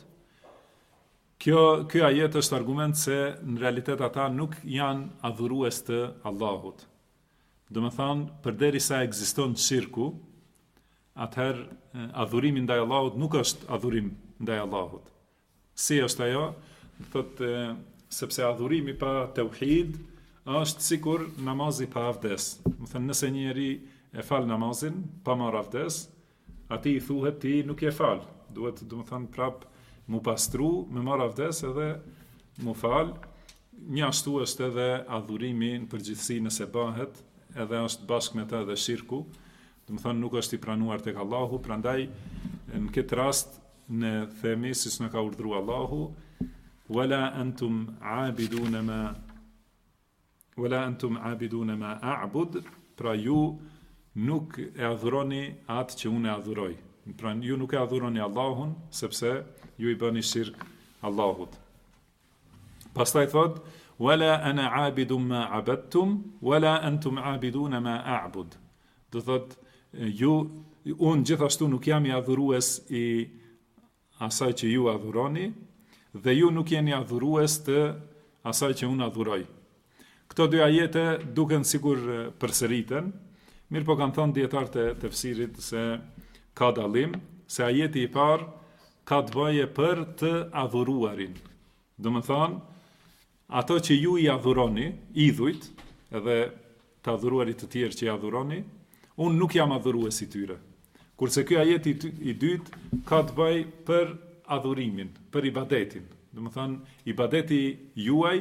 Ky ajet është argument se në realitet ata nuk janë adhurues të Allahut. Do të thonë, përderisa ekziston shirku, atëherë adhurimi ndaj Allahut nuk është adhurim ndaj Allahut. Si është ajo? Thotë sepse adhurimi pa tauhid është sikur namazi pa avdes. Do të thënë nëse njëri e fal namazin pa marrë avdes, atij i thuhet ti nuk e fal. Duhet, do të thënë, prap mu pastru, me marrë avdes edhe mu fal. Një ashtu është edhe adhurimi në përgjithësi nëse bëhet, edhe është bashkë me të edhe shirku. Do të thënë nuk është i pranuar tek Allahu, prandaj në këtë rast ne themi siç na ka urdhëruar Allahu, wala antum abidun ma a'bud, pra ju nuk e adhuroni atë që unë e adhuroj. Pra ju nuk e adhuroni Allahun, sepse ju i bëni shirk Allahut. Pastaj thot, wala ana abidun ma abadtum, wala antum abidun ma a'bud. Do thot, unë gjithashtu nuk jam i adhurues i asaj që ju adhuroni, dhe ju nuk jeni adhurues të asaj që unë adhuroj. Këto dy ajete duken sigur përsëriten, mirë po kanë thënë dietarët e tefsirit se ka dallim, se ajeti i parë ka të bëje për të adhuruarin. Do të thonë, ato që ju i adhuroni, idhujt, edhe të adhuruarit të tjerë që i adhuroni, unë nuk jam adhurues i tyre. Kurse ky ajeti i dytë ka të bëjë për adhurimin, për ibadetin. Do të thonë, ibadeti juaj,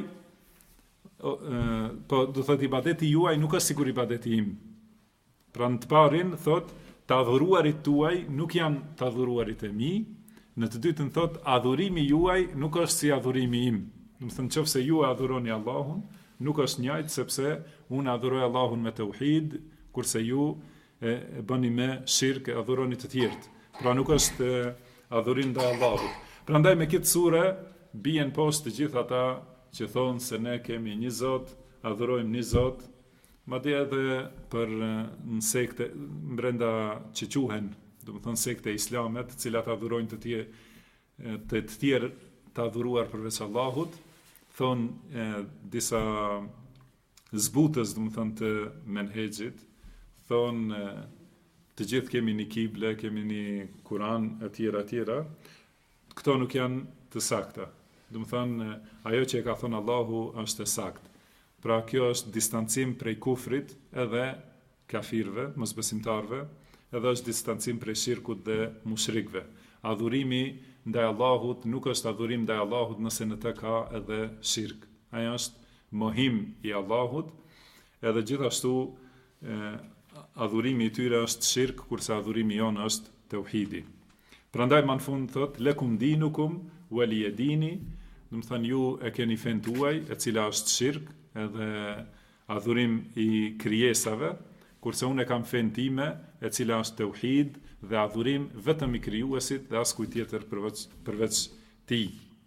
po do thotë ibadeti juaj nuk është sigur ibadeti im. Pra në të parin thot, të adhuruarit tuaj nuk janë të adhuruarit e mi, në të dytën thot, adhurimi juaj nuk është si adhurimi im. Do të thonë, nëse ju adhuroni Allahun, nuk është njëjtë sepse unë adhuroj Allahun me tauhid, kurse ju e bëni me shirk, adhuroni të tjerët. Pra nuk është adhurim ndaj Allahut. Prandaj me këtë sure bien poshtë të gjithë ata që thonë se ne kemi një Zot, adhurojmë një Zot, madje edhe për në sekte brenda që quhen, do të thonë sekte islame, të cilat adhurojnë të tjerë të adhuruar përveç Allahut, thonë disa zbutës, do të thonë të menhexhit, thonë të gjithë kemi një kible, kemi një Kur'an e tjera. Këto nuk janë të sakta. Do të thonë, ajo që e ka thonë Allahu është e saktë. Pra kjo është distancim prej kufrit edhe kafirëve, mosbesimtarëve, edhe është distancim prej shirkut dhe mushrikëve. adhurimi ndaj Allahut nuk është adhurim ndaj Allahut nëse në të ka edhe shirk. Ajo është mohim i Allahut, edhe gjithashtu adhurimi i tyre është shirk, kurse adhurimi jonë është tauhidi. Prandaj më në fund thot, lekum dinukum waliya dini, do të thënë ju e keni fen tuaj, e cila është shirk, edhe adhurim i krijesave, kurse unë e kam fen time, e cila është tauhid dhe adhurim vetëm i krijuesit dhe as kujt tjetër përveç tij.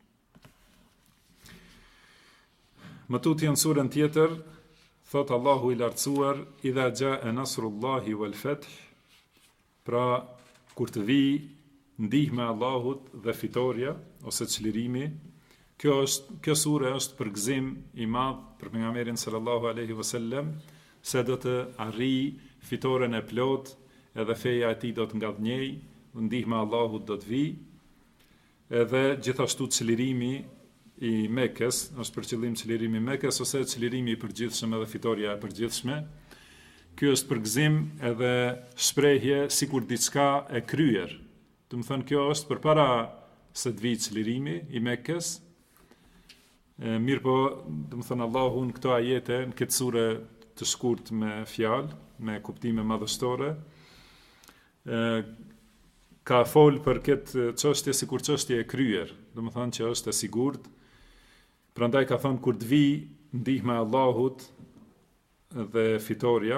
Më tutje në surën tjetër, thot Allahu i lartësuar, idha jaa nasrullahi wal fath, pra kur të vi ndihma e Allahut dhe fitoria ose çlirimi. Kjo sure është përgëzim i madh për pejgamberin sallallahu alaihi wasallam, se do të arrijë fitoren e plot, edhe feja e tij do të ngadhnjej, ndihma e Allahut do të vi, edhe gjithashtu çlirimi i Mekës, është për qëllim çlirimi i Mekës ose çlirimi i përgjithshëm edhe fitoria e përgjithshme. Ky është përgëzim edhe shprehje sikur diçka e kryer. Do të thënë kjo është përpara se të vijë çlirimi i Mekës. Mirë po, do të thënë Allahu në këto ajete, në këtë sure të shkurt me fjalë, me kuptime madhështore, ka fol për këtë çështje sikur çështje e kryer, do të thënë që është e sigurt. Prandaj ka thënë kur të vi ndihma e Allahut dhe fitoria,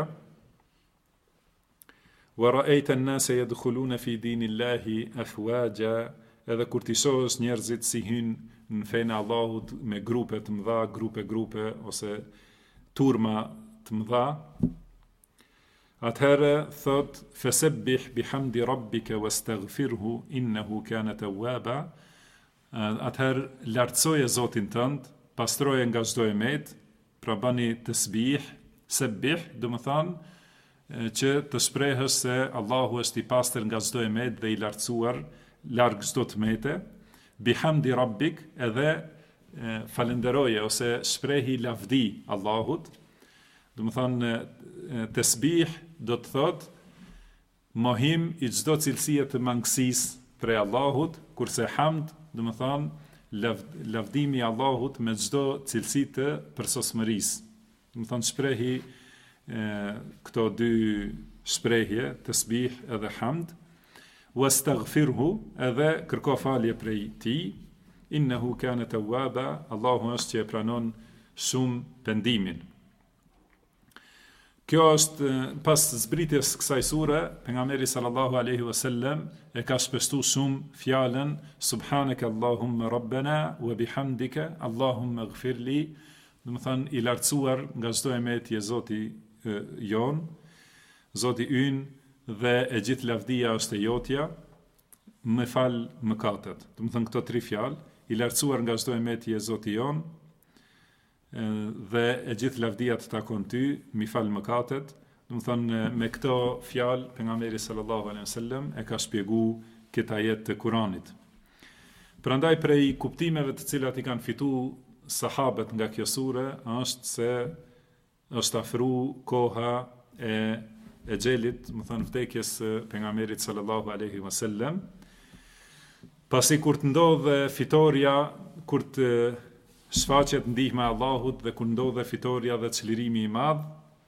wa ra'aita an-nasa yadkhuluna fi dinillahi afwaja, edhe kur ti shohësh njerëzit si hyn në fenë e Allahut me grupe të mëdha, grupe ose turma të mëdha, atëherë thot fasabbih bihamdi rabbika wastaghfirhu innahu kana tawwaba, atëherë lartësoje Zotin tënd, pastroje nga çdo emet, pra bani tasbih, sabbih, do të thonë që të shprehësh se Allahu është i pastër nga çdo emet dhe i lartësuar larg çdo tmete, bihamdi rabbik, edhe falenderoje ose shprehi lavdi Allahut. Do të thonë tasbih do të thotë mohim i çdo cilësie të mangësisë prej Allahut, kurse hamd do të thonë lavdimi i Allahut me çdo cilësi të përsosmërisë. Do të thonë shprehi këto dy shprehje, tasbih edhe hamd, wastaghfirhu, edhe kërko falje prej tij, innehu kana tawwaba, Allahu është që e pranon shumë pendimin. Kjo është pas zbritjes kësaj sure, pejgamberi sallallahu alaihi wasallam e ka shpeshtuar shumë fjalën subhanaka allahumma rabbana wa bihamdika allahumma ighfirli, do të thonë i lartësuar nga çdo emetje Zoti jon, Zoti ynë, dhe e gjithë lavdia është e jotja, më fal mëkatet. Do të thënë këto tri fjalë, i lartësuar nga çdo emetje Zoti jon, dhe e gjithë lavdia të takon ty, më fal mëkatet. Do të thënë me këto fjalë pejgamberi sallallahu alaihi wasallam e ka shpjeguar këtë ajet të Kuranit. Prandaj prej kuptimeve të cilat i kanë fituar sahabët nga kjo sure është se është afruar koha e xhelit, më thënë vdekjes pejgamberit sallallahu alaihi wasallam. Pasi kur të ndodhe fitoria, kur të shfaqet ndihma e Allahut dhe kur ndodhe fitoria dhe çlirimi i madh,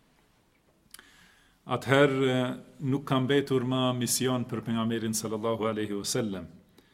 atëherë nuk ka mbetur më mision për pejgamberin sallallahu alaihi wasallam.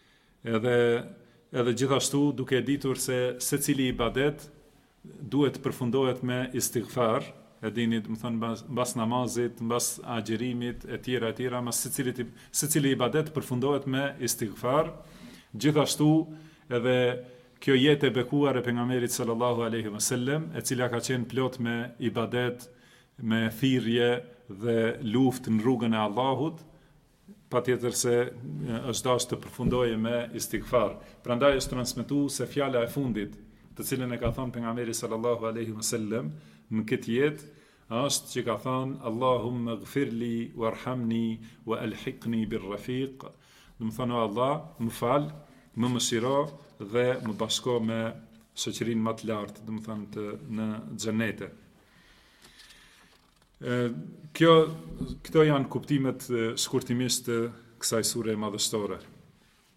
Edhe gjithashtu duke ditur se secili ibadet duhet përfundohet me istighfar, e dini, më thënë, mbas namazit, mbas agjerimit, e tjera, mas secili ibadet përfundohet me istighfar. Gjithashtu edhe kjo jetë e bekuar e pejgamberit sallallahu alaihi wasallam, e cila ka qenë plot me ibadet, me thirrje dhe luftë në rrugën e Allahut, patjetër se është dashur të përfundojë me istighfar. Prandaj është transmetuar se fjala e fundit, të cilën e ka thënë pejgamberi sallallahu alaihi wasallam në këtë jetë, është që ka thënë Allahumma ighfirli warhamni wa alhiqni birrafiq. Do të thonë Allah, më fal, më mëshiro dhe më bashko me shoqërinë më të lartë, do të thonë në xhenete. Këto janë kuptimet shkurtimisht të kësaj sure madhështore.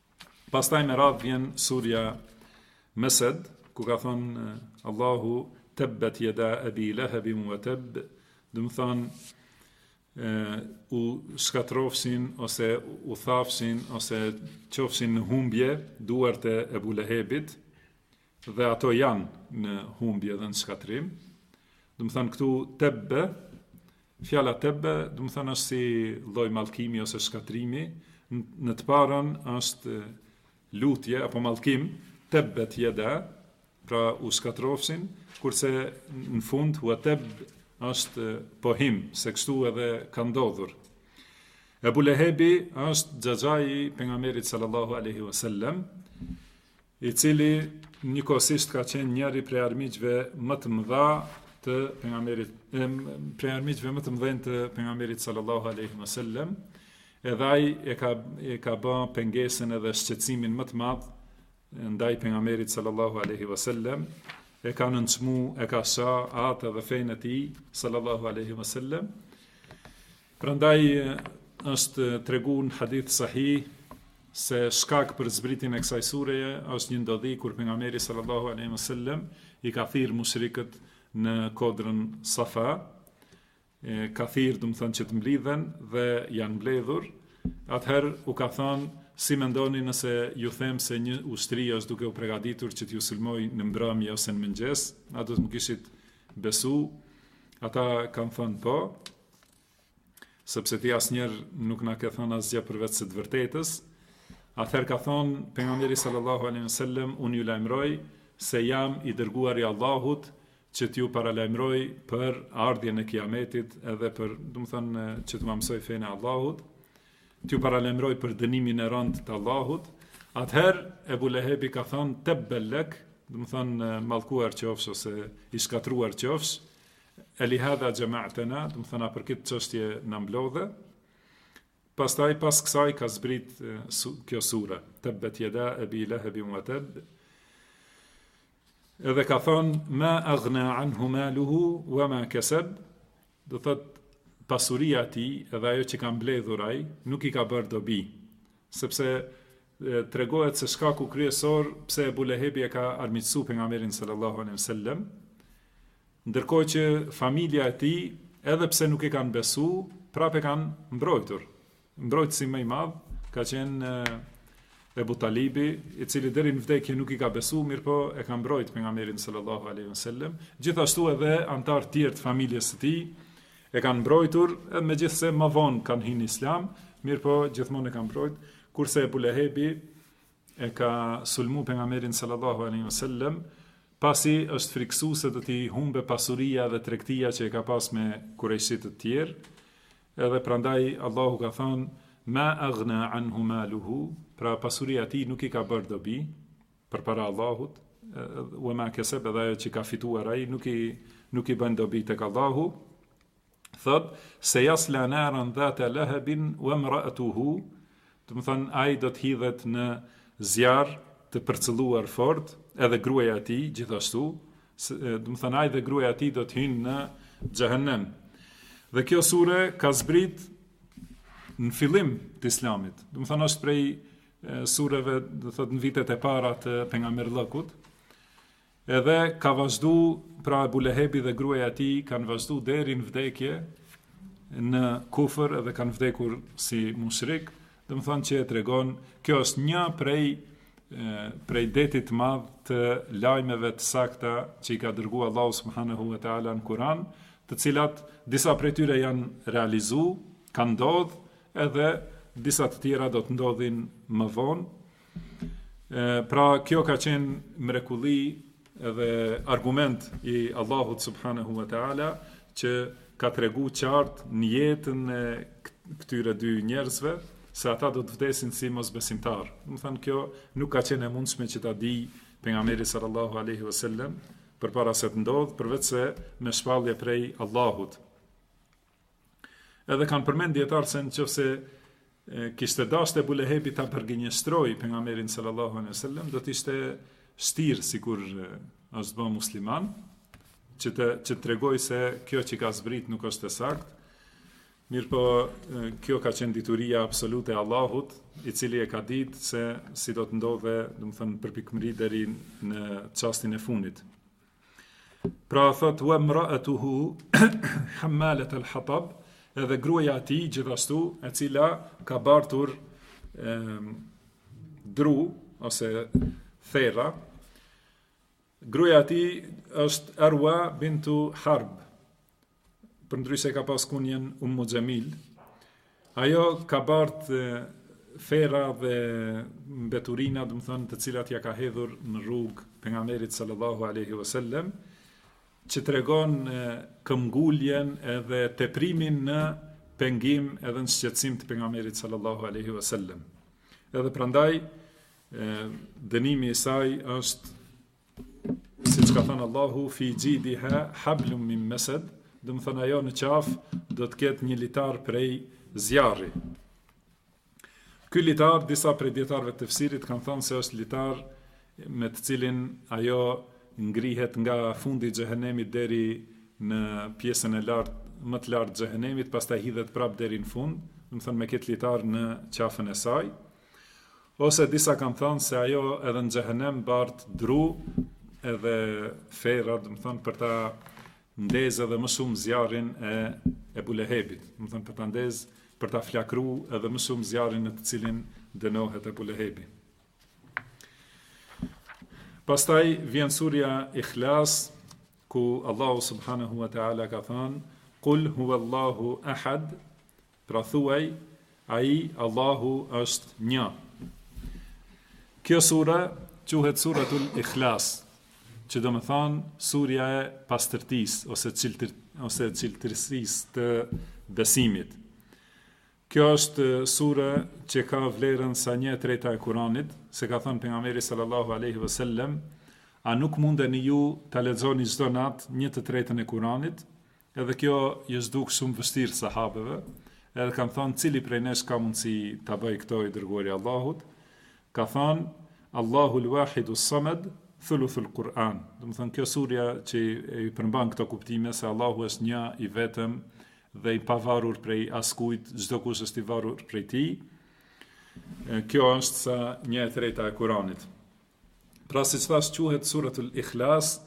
Pastaj me radhë vjen surja Mesed, ku ka thonë Allahu tabbet yada abi lahabin wa tabb, do të thonë u shkatrofsin ose u thafsin ose qofshin në humbje duart e Ebu Lehebit, dhe ato janë në humbje dhe në shkatrim. Do të thonë këtu tebbe, fjala tebbe do të thonë është si lloj mallkimi ose shkatrimi. Në të parën është lutje apo mallkim, tebbet yada, pra u shkatrofsin, kurse në fund wa tebb është pohim, se kështu edhe ka ndodhur. Ebu Lehebi është xhaxhai pejgamberit sallallahu alaihi wasallam, i cili njëkohësisht ka qenë njëri prej armiqve më të mëdha të pejgamberit, prej armiqve më të mëdhenj të pejgamberit sallallahu alaihi wasallam, edhe ai e ka bë pengesën edhe shqetësimin më të madh ndaj pejgamberit sallallahu alaihi wasallam, e ka nënçmu, e ka sha atë dhe fejnë e tij sallallahu alaihi wasallam. Prandaj është treguar në hadith sahih se shkak për zbritin e kësaj sureje është një ndodhi kur pejgamberi sallallahu alaihi wasallam i ka thirrë mushrikët në kodrën Safa, ka thirrë, do të thonë, që të mblidhen dhe janë mbledhur. Atëherë u ka thonë, si mendoni nëse ju them se një ushtri është duke u përgatitur që t'ju sulmoj në mbrëmje ose në mëngjes, a do të më kishit besu? Ata kanë thënë po, sepse ti asnjëherë nuk na ke thënë asgjë përveç së të vërtetës. Atëherë ka thonë pejgamberi sallallahu alaihi wasallam, unë ju lajmëroj se jam i dërguar i Allahut që t'ju paralajmëroj për ardhjen e kiametit, edhe për, do të thonë, që t'u mësoj fenë e Allahut, t'ju paralajmëroj për dënimin e rënd të Allahut. Atëherë Ebu Lehebi ka thonë tebbelek, do të thonë mallkuar qofsh ose i shkatruar qofsh, eli hadha jama'tana, do të thonë për këtë çështje na mblodhe. Pastaj pas kësaj ka zbrit kjo sure, tebbet yada abi lahabin wa tabb. Edhe ka thonë ma aghna anhu maluhu wa ma kasab, do thotë pasuria e tij edhe ajo që ka mbledhur ai nuk i ka bërë dobi, sepse tregohet se shkaku kryesor pse Ebu Lehebi e ka armiqsu pejgamberin sallallahu alaihi wasallam, ndërkohë që familja e tij, edhe pse nuk i kanë besu, prapë kanë mbrojtur. Mbrojtësi më i madh ka qenë Ebu Talibi, i cili deri në vdekje nuk i ka besu, mirë po e ka mbrojt pejgamberin sallallahu alaihi wasallam. Gjithashtu edhe antar tjerë të familjes së tij e kanë mbrojtur, edhe megjithse më vonë kanë hyrë në Islam, mirë po gjithmonë e kanë mbrojt, kurse Ebu Lehebi e ka sulmu pejgamberin sallallahu alaihi wasallam, pasi është friksu se do t'i humbe pasuria dhe tregtia që e ka pas me kurejshit të tjerë, edhe prandaj Allahu ka thonë ma aghna anhu maluhu, pra pasuria e tij nuk i ka bërë dobi përpara Allahut, wa ma kasab, edhe ajo që ka fituar ai nuk i bën dobi tek Allahu. Thot se jasla naran dhata lahabin wa imra'atuhu, do të thonë ai do të hidhet në zjarr të përcëlluar fort, edhe gruaja e tij gjithashtu, do të thonë ai dhe gruaja e tij do të hyjnë në xhehenem. Dhe kjo sure ka zbrit në fillim të Islamit. Do të thonë është prej sureve, do thotë në vitet e para të pejgamberllëkut. Edhe ka vazhdu, pra Ebu Lehebi dhe gruaja e tij kanë vazhdu deri në vdekje në kufër, edhe kanë vdekur si mushrik. Do të thonë që e tregon, kjo është një prej detit të madh të lajmeve të sakta që i ka dërguar Allahu subhanahu wa taala në Kur'an, të cilat disa prej tyre janë realizu, kanë ndodhur, edhe disa të tjera do të ndodhin më vonë. Pra kjo ka qenë mrekulli edhe argument i Allahut subhanahu wa taala që ka tregu qartë në jetën e këtyre dy njerëzve se ata do të vdesin si mosbesimtar. Do të thënë kjo nuk ka qenë e mundshme që ta di pejgamberi sallallahu alaihi wasallam përpara se të ndodh, përveç se me shpallje prej Allahut. Edhe kanë përmend dietarë se nëse kishte dashur Ebu Lehebi ta përgjigjëstroi pejgamberin sallallahu alaihi wasallam, do të ishte shtir sikur është bë musliman, që të tregoj se kjo që ka zbrit nuk është e saktë. Mirë po, kjo ka qenë dituria absolute e Allahut, i cili e ka ditë se si do të ndodhe, përpikmëri deri në çastin e fundit. Pra thot, wa mra'atuhu hammalat al-hatab, edhe gruaja e tij gjithashtu, e cila ka bartur dru ose thera. Gruaja e tij është Arwa bintu Harb. Përndryshe ka pas kunjen Ummu Xhamil. Ajo ka bartë fera dhe mbeturina, do të thonë, të cilat ja ka hedhur në rrugë pejgamberit sallallahu alaihi wasallam, që tregon këmbguljen edhe teprimin në pengim edhe në shqetësim të pejgamberit sallallahu alaihi wasallam. Edhe prandaj dënimi i saj është, siç ka thënë Allahu, fi gjidiha hablum min masad, do të thonë ajo në qafë do të ketë një litar prej zjarri. Ky litar, disa prej dietarëve të tefsirit kanë thënë se është litar me të cilin ajo ngrihet nga fundi i xhehenemit deri në pjesën e lartë, më të lartë xhehenemit, pastaj hidhet prapë deri në fund, do të thonë me këtë litar në qafën e saj. Ose disa kanë thënë se ajo edhe në xhehenem bart dru edhe fera, do të thonë për ta ndezë edhe më shumë zjarrin e Ebu Lehebit, do të thonë për ta ndezë, për ta flakru edhe më shumë zjarrin në të cilin dënohet Ebu Lehebi. Pastaj vjen surja Ikhlas, ku Allahu subhanahu wa ta'ala ka thënë, Qul huwallahu ahad, pra thuaj, ai Allahu është një. Kjo sura quhet suratul Ikhlas, që do më thonë surja e pastërtis ose cilëtërsisë të besimit. Kjo është sura që ka vlerën sa 1/3 e Kuranit, se ka thënë pejgamberi sallallahu alaihi wasallam, a nuk mundeni ju ta lexoni çdo natë 1/3 e Kuranit? Edhe kjo i duk shumë vështirë sahabeve, edhe kanë thënë cili prej nesh ka mundësi ta bëj këto i dërguari i Allahut. Ka thënë Allahul Wahidu Samad thuluthul Kur'an. Do të thonë kjo surja që i përmban këto kuptime se Allahu është një i vetëm dhe i pavarur prej askujt, çdo kush është i varur prej tij. Kjo është sa 1/3 e Kuranit. Pra siç thash quhet suratul Ikhlas,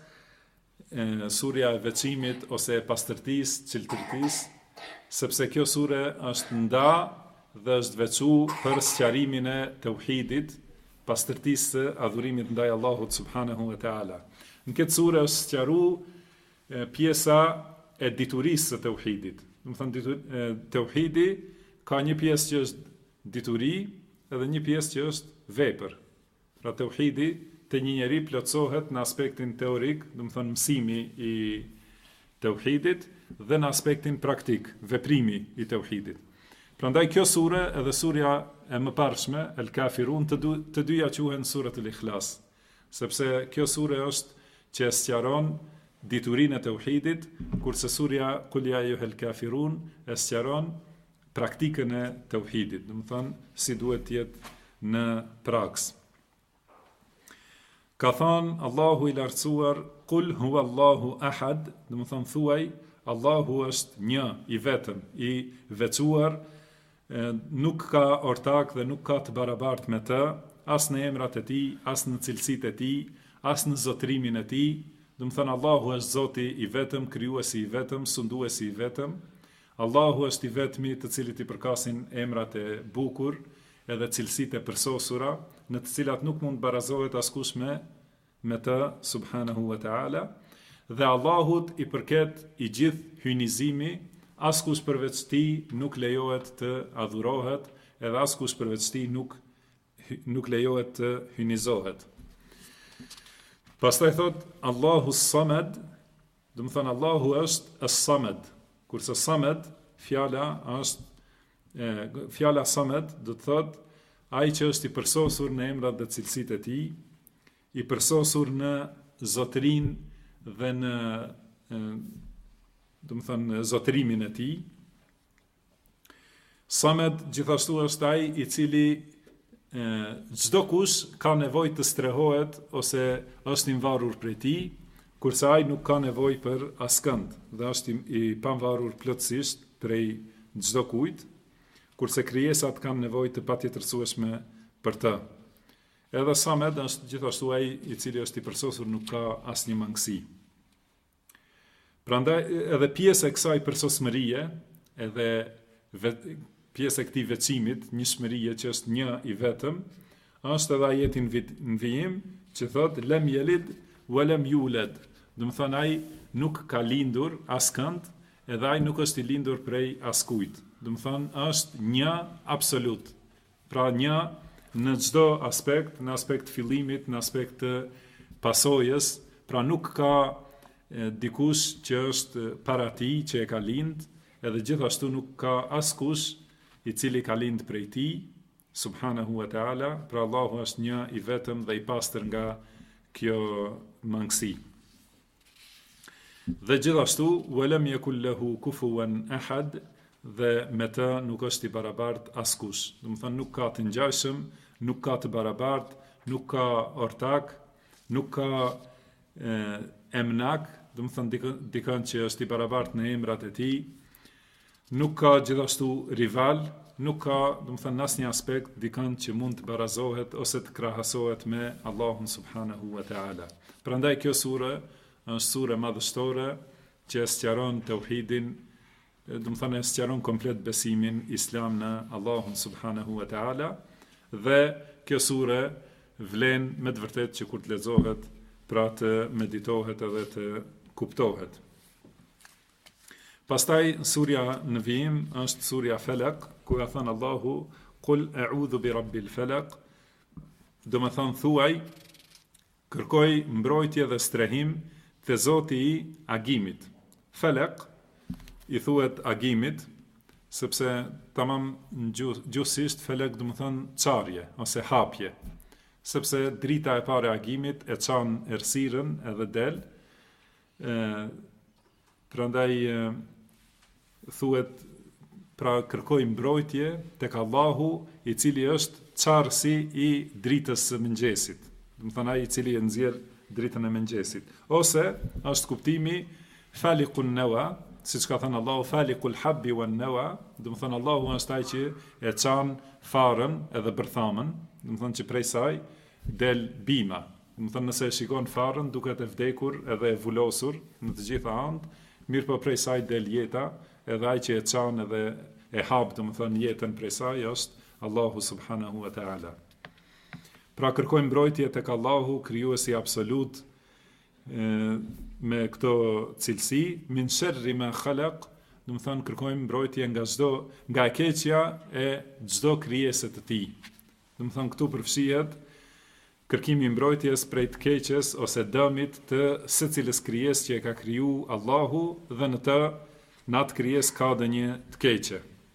surja e veçimit ose e pastërtisë, cilëtërtisë, sepse kjo sure është nda dhe është veçu për sqarimin e tauhidit, pastërtisë së adhurimit ndaj Allahut subhanahu wa ta'ala. Në këtë sure është sqaru pjesa e diturisë së tauhidit. Do të thonë tauhidi ka një pjesë që është dituri edhe një pjesë që është vepër. Pra tauhidi te një njeri plotësohet në aspektin teorik, do të thonë mësimi i tauhidit, dhe në aspektin praktik, veprimi i tauhidit. Prandaj kjo sure edhe surja e mëparshme, El Kafirun, të dyja quhen suratul Ikhlas, sepse kjo sure është që e sqaron diturinë e tauhidit, kurse surja Qul ya ayyuhal kafirun e sqaron praktikën e tauhidit, do të thonë si duhet të jetë në praks. Ka thënë Allahu i lartësuar, Qul huwallahu ahad, do të thonë thuaj, Allahu është një, i vetëm, i veçuar, nuk ka ortak dhe nuk ka të barabartë me të, as në emrat e tij, as në cilësitë e tij, as në zotrimin e tij. Do të thonë Allahu është Zoti i vetëm, krijuesi i vetëm, sunduesi i vetëm. Allahu është i vetmi të cilit i përkasin emrat e bukur edhe cilësitë e përsosura, në të cilat nuk mund barazohet askush me të subhanahu wa ta'ala. Dhe Allahut i përket i gjithë hynizimi, askush përveç tij nuk lejohet të adhurohet, edhe askush përveç tij nuk lejohet të hynizohet. Pastaj thot Allahu Samad, do të thonë Allahu është as-Samad, kurse Samad fjala Samad do të thotë ai që është i përsosur në emrat dhe cilësitë e tij, i përsosur në zotërinë dhe në do të thonë zotrimin e tij. Samad gjithashtu është ai i cili çdo kush ka nevojë të strehohet ose është i varur prej tij, kurse ai nuk ka nevojë për askënd dhe është i pavarur plotësisht prej çdo kujt, kurse krijesat kanë nevojë të patjetërsueshme për të. Edhe Samed është gjithashtu ai i cili është i përsosur, nuk ka asnjë mangësi. Prandaj edhe pjesë e kësaj përsosmërie, edhe pjesë e këtij veçimit, njëshmërie që është një i vetëm, është edhe ajeti në vijim që thotë lem yelid wa lam yulad. Do të thonë ai nuk ka lindur askënd, edhe ai nuk është i lindur prej askujt. Do të thonë është një absolut. Pra një në çdo aspekt, në aspekt fillimit, në aspekt të pasojës, pra nuk ka dikush që është para tij që e ka lind, edhe gjithashtu nuk ka askush i cili ka lind prej tij, subhanahu wa ta'ala, pra Allahu është një i vetëm dhe i pastër nga kjo mangësi. Dhe gjithashtu, walam yakul lahu kufuwan ahad, dhe me të nuk është i barabart askush. Do të thonë nuk ka të ngjashëm, nuk ka të barabart, nuk ka ortak, nuk ka emnak, do të thonë dikën që është i barabart në emrat e tij, nuk ka gjithashtu rival, nuk ka, do të thënë, në asnjë aspekt dikën që mund të barazohet ose të krahasohet me Allahun subhanahu wa ta'ala. Prandaj kjo sure është sure madhështore që sqaron tauhidin, do të thënë sqaron komplet besimin islam në Allahun subhanahu wa ta'ala, dhe kjo sure vlen me të vërtetë që kur të lexohet, pra të meditohet edhe të kuptohet. Pastaj surja në vijim është surja Falaq, ku ka thënë Allahu Qul a'udhu bi rabbil falaq, do të thënë thuaj, kërkoj mbrojtje dhe strehim te Zoti i agimit. Falaq i thuhet agimit, sepse tamam gjuhësisht falaq do të thënë çarje ose hapje, sepse drita e parë e agimit e çan errësirën edhe del, prandaj thuhet, pra kërkoj mbrojtje tek Allahu i cili është çarësi i dritës së mëngjesit. Do të thonë ai i cili e nxjerr dritën e mëngjesit. Ose është kuptimi faliqun nawa, siç ka thënë Allahu faliqul habbi wan nawa, do të thonë Allahu është ai që e çan farën edhe bërthamën, do të thonë që prej saj del bima. Do të thonë nëse e shikon farën duket e vdekur edhe e vulosur në të gjitha anët, mirë po prej saj del jeta, edhe ai që e çan edhe e hap, do të thonë jetën prej saj është Allahu subhanahu wa ta'ala. Pra kërkojmë mbrojtje tek Allahu, krijuesi absolut, me këto cilësi, min sharri ma khalaq, do të thonë kërkojmë mbrojtje nga e keqja e çdo krijese të tij. Do të thonë këtu përfshihet kërkimi i mbrojtjes prej të keqes ose dëmit të secilës krijesë që e ka kriju Allahu, dhe në atë krijesë ka ndonjë të keqe.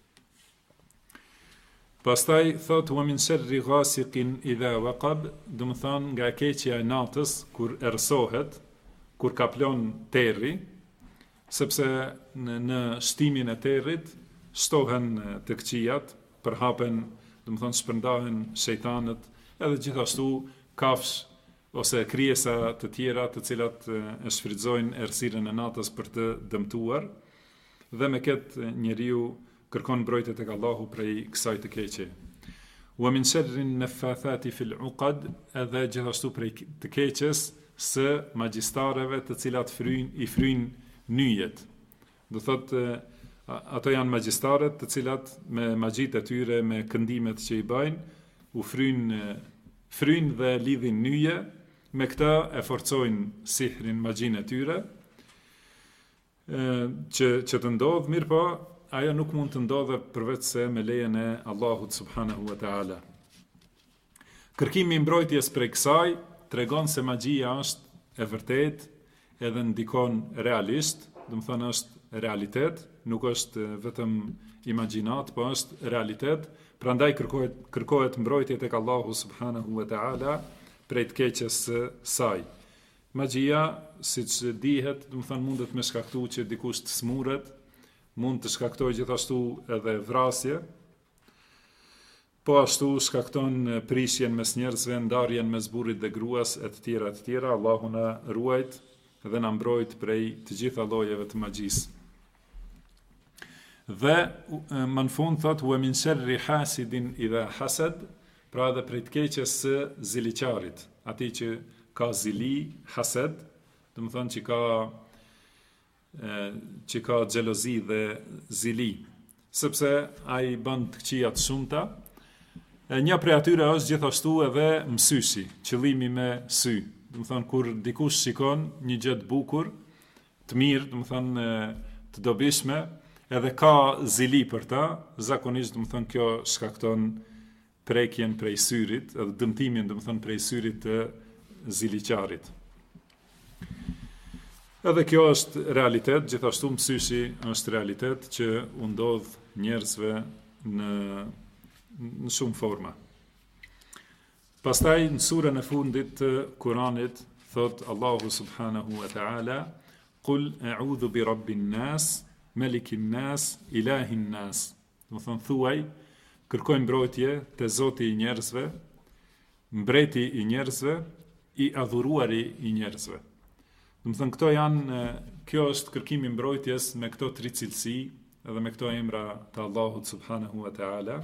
Pastaj thot wa min sharri ghasiqin idha waqab, do të thonë nga e keqja e natës kur errësohet, kur kaplon terri, sepse në shtimin e territ shtohen të këqijat, përhapen, do të thonë shpërndahen shejtanët, edhe gjithashtu kafsh ose krijesa të tjera të cilat e shfrytëzojnë errësirën e natës për të dëmtuar, dhe me këtë njeriu kërkon mbrojtje tek Allahu prej kësaj të keqe. Wa min sharri naffathati fil uqad, edhe gjithashtu prej të keqes së magjistarëve të cilat i fryn nyjet. Do thotë ato janë magjistarët të cilat me magjitë e tyre, me këndimet që i bëjnë, u fryn dhe lidhin nyje, me këtë e forcojnë sihrin, magjinë e tyre, që të ndodh, mirë po ajo nuk mund të ndodhe përveç se me lejen e Allahut subhanahu wa ta'ala. Kërkimi i mbrojtjes prej kësaj tregon se magjia është e vërtet edhe ndikon realisht, do të thonë është realitet, nuk është vetëm imagjinat, po është realitet. Prandaj kërkohet mbrojtje tek Allahu subhanahu wa ta'ala prej të keqes së saj. Magjia, siç dihet, do të thonë mundet me shkaktuar që dikush të smuret, mund të shkaktojë gjithashtu edhe vrasje, po ashtu shkakton prishjen mes njerëzve, ndarjen mes burrit dhe gruas e të tjera, Allahu na ruajt dhe na mbrojt prej të gjitha llojeve të magjisë. Dhe më në fund thot wa min sharri hasidin idha hasad, pra edhe prej të keqes së ziliqarit, atij që ka zili, hased, do të thonë që ka xhelozi dhe zili, sepse ai bën të këqija të shumta. Një prej atyre është gjithashtu edhe mësyshi, qëllimi me sy. Do të thonë kur dikush shikon një gjë të bukur, të mirë, do të thonë të dobishme, edhe ka zili për ta, zakonisht do të thonë kjo shkakton prekjen prej syrit, edhe dëmtimin do të thonë prej syrit të ziliqarit. Edhe kjo është realitet, gjithashtu mësyshi është realitet që u ndodh njerëzve në shumë forma. Pastaj në surën e fundit të Kuranit thot Allahu subhanahu wa ta'ala: "Qul a'udhu bi rabbin nas, malikin nas, ilahin nas." Do thonë thuaj, kërkoj mbrojtje te Zoti i njerëzve, mbreti i njerëzve, i adhuruari i njerëzve. Do të thonë kjo është kërkimi mbrojtjes me këto tri cilësi edhe me këto emra të Allahut subhanahu wa ta'ala.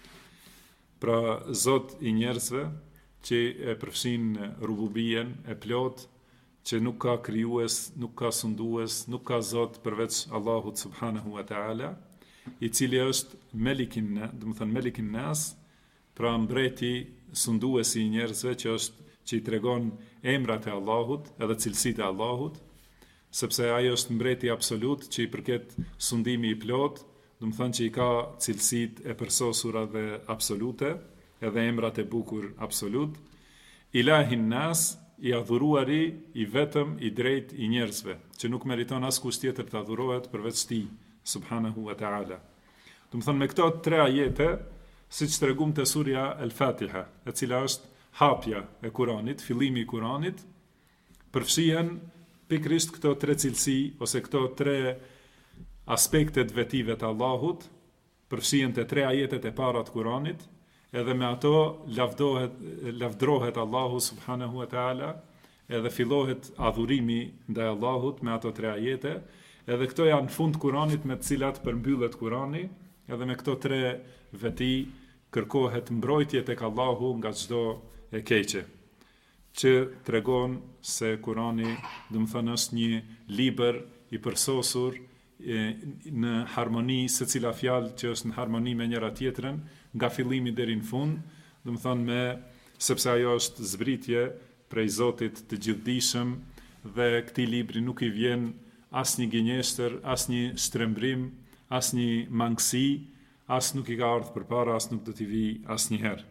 Pra Zot i njerëzve, që e përfshin rububien e plot, që nuk ka krijues, nuk ka sundues, nuk ka Zot përveç Allahut subhanahu wa ta'ala, i cili është melikin nas, pra mbreti sunduesi i njerëzve, që i tregon emrat e Allahut edhe cilësitë e Allahut, sepse ai është mbreti absolut që i përket sundimi i plot, do të thonë që i ka cilësitë e përsosura dhe absolute, edhe emrat e bukur absolut. Ilahin nas, i adhuruari, i vetëm, i drejt i njerëzve, që nuk meriton askush tjetër të adhurohet përveç tij, subhanahu wa ta'ala. Do të thonë me këto tre ajete, siç tregum te surja El-Fatiha, e cila është hapja e Kuranit, fillimi i Kuranit, përfshihen pikrisht këto tre cilësi ose këto tre aspekte të vetive të Allahut, përfshihen te tre ajetet e para të Kuranit, edhe me ato lavdrohet Allahu subhanahu wa ta'ala, edhe fillohet adhurimi ndaj Allahut me ato tre ajete, edhe këto janë fund Kuranit me të cilat përmbyllet Kurani, edhe me këto tre veti kërkohet mbrojtje tek Allahu nga çdo e keqe, që tregon se Kurani, do të thonë, është një libër i përsosur në harmoni, secila fjalë që është në harmoni me njëra tjetrën, nga fillimi deri në fund, do të thonë sepse ajo është zbritje prej Zotit të gjithdijshëm dhe këtij libri nuk i vjen asnjë gënjeshtër, asnjë shtrembrim, asnjë mangësi, as nuk i ka ardhur përpara, as nuk do t'i vi asnjëherë.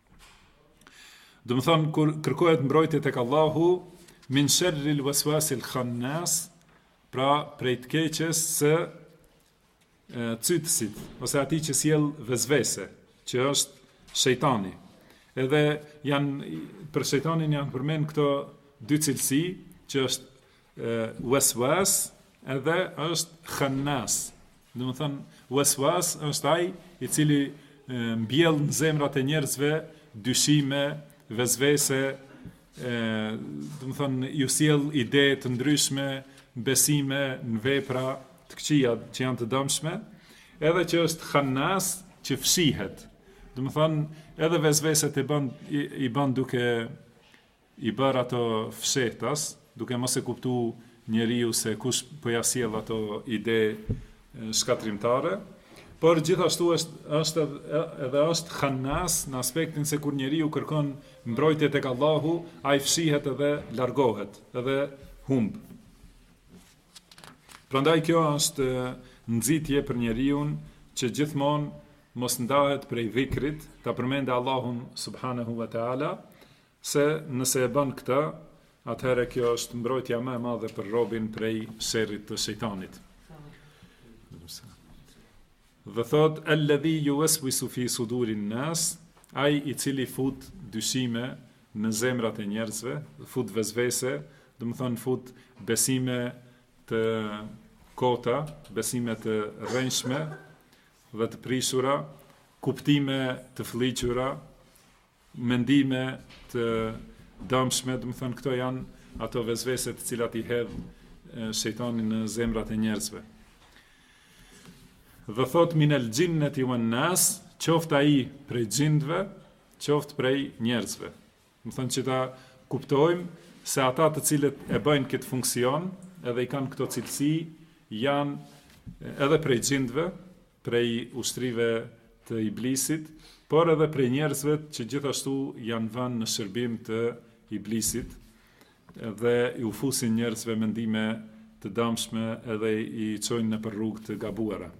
Do të thonë kur kërkohet mbrojtje tek Allahu min sharril waswasil khannas, pra prej të keqes së cytësit, ose atij që sjell vezvese, që është shejtani. Edhe për shejtanin janë përmend këto dy cilësi, që është waswas edhe është khannas. Do të thonë waswas është ai i cili mbjell në zemrat e njerëzve dyshime, vezvese, do të thonë ju sjell ide të ndryshme, besime në vepra të këqija që janë të dëmshme, edhe që është khannas, që fshihet. Do të thonë edhe vezveset i bën duke i bërë ato fshehtas, duke mos e kuptuar njeriu se kush po ja sjell ato ide shkatrimtare, por gjithashtu është khannas në aspektin se kur njeriu kërkon mbrojtje tek Allahu, ai fshihet edhe largohet, edhe humb. Prandaj kjo është nxitje për njeriu që gjithmonë mos ndahet prej dhikrit, ta përmendë Allahun subhanahu wa ta'ala, se nëse e bën këtë, atëherë kjo është mbrojtja më e madhe për robin prej sherrit të shejtanit. Dhe thot, alladhi yuwaswisu fi sudurin nas, ai i cili fut dyshime në zemrat e njerëzve, fut vezvese, do të thonë fut besime të kota, besime të rrënjshme dhe të prishura, kuptime të fëlliqura, mendime të dëmshme, do të thonë këto janë ato vezvese të cilat i hedh shejtani në zemrat e njerëzve. Dhe thot minel gjinneti wan nas, qoftë ai prej gjindve, qoftë prej njerëzve. Më thënë që ta kuptojmë se ata të cilët e bëjnë këtë funksion, edhe i kanë këto cilësi, janë edhe prej gjindve, prej ushtrive të iblisit, por edhe prej njerëzve që gjithashtu janë vënë në shërbim të iblisit, dhe i ufusin njerëzve mendime të damshme edhe i çojnë në për rrugë të gabuara.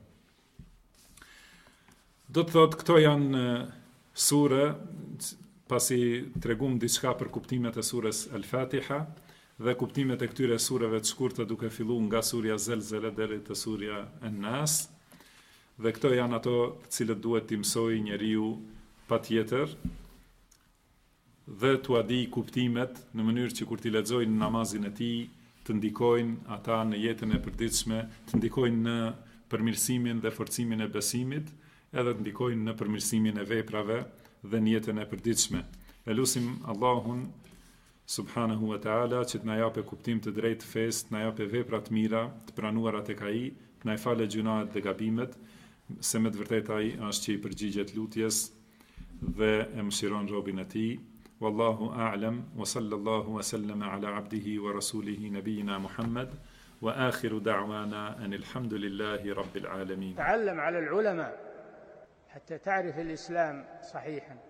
Do të thotë këto janë sure, pasi tregum diçka për kuptimet e surës Al-Fatiha dhe kuptimet e këtyre sureve të shkurtë duke filluar nga surja Zelzele deri te surja An-Nas. Dhe këto janë ato të cilët duhet t'i mësoj njeriu patjetër dhe t'u di kuptimet në mënyrë që kur t'i lexojnë namazin e tij të ndikojnë ata në jetën e përditshme, të ndikojnë në përmirësimin dhe forcimin e besimit, edhe të ndikojnë në përmirësimin e veprave dhe në jetën e përditshme. Elusim Allahun subhanahu wa ta'ala që të na japë kuptim të drejtë fesë, të na japë vepra të mira, të pranuara tek ai, të na falë gjunahet dhe gabimet, se me të vërtetë ai është që i përgjigjet lutjes dhe e mëshiron robën e tij. Wallahu a'lam wa sallallahu wa sallama ala abdihi wa rasulihi nabiyina Muhammad wa akhiru da'wana anil hamdulillahi rabbil alamin. تعلم على العلماء حتى تعرف الإسلام صحيحا.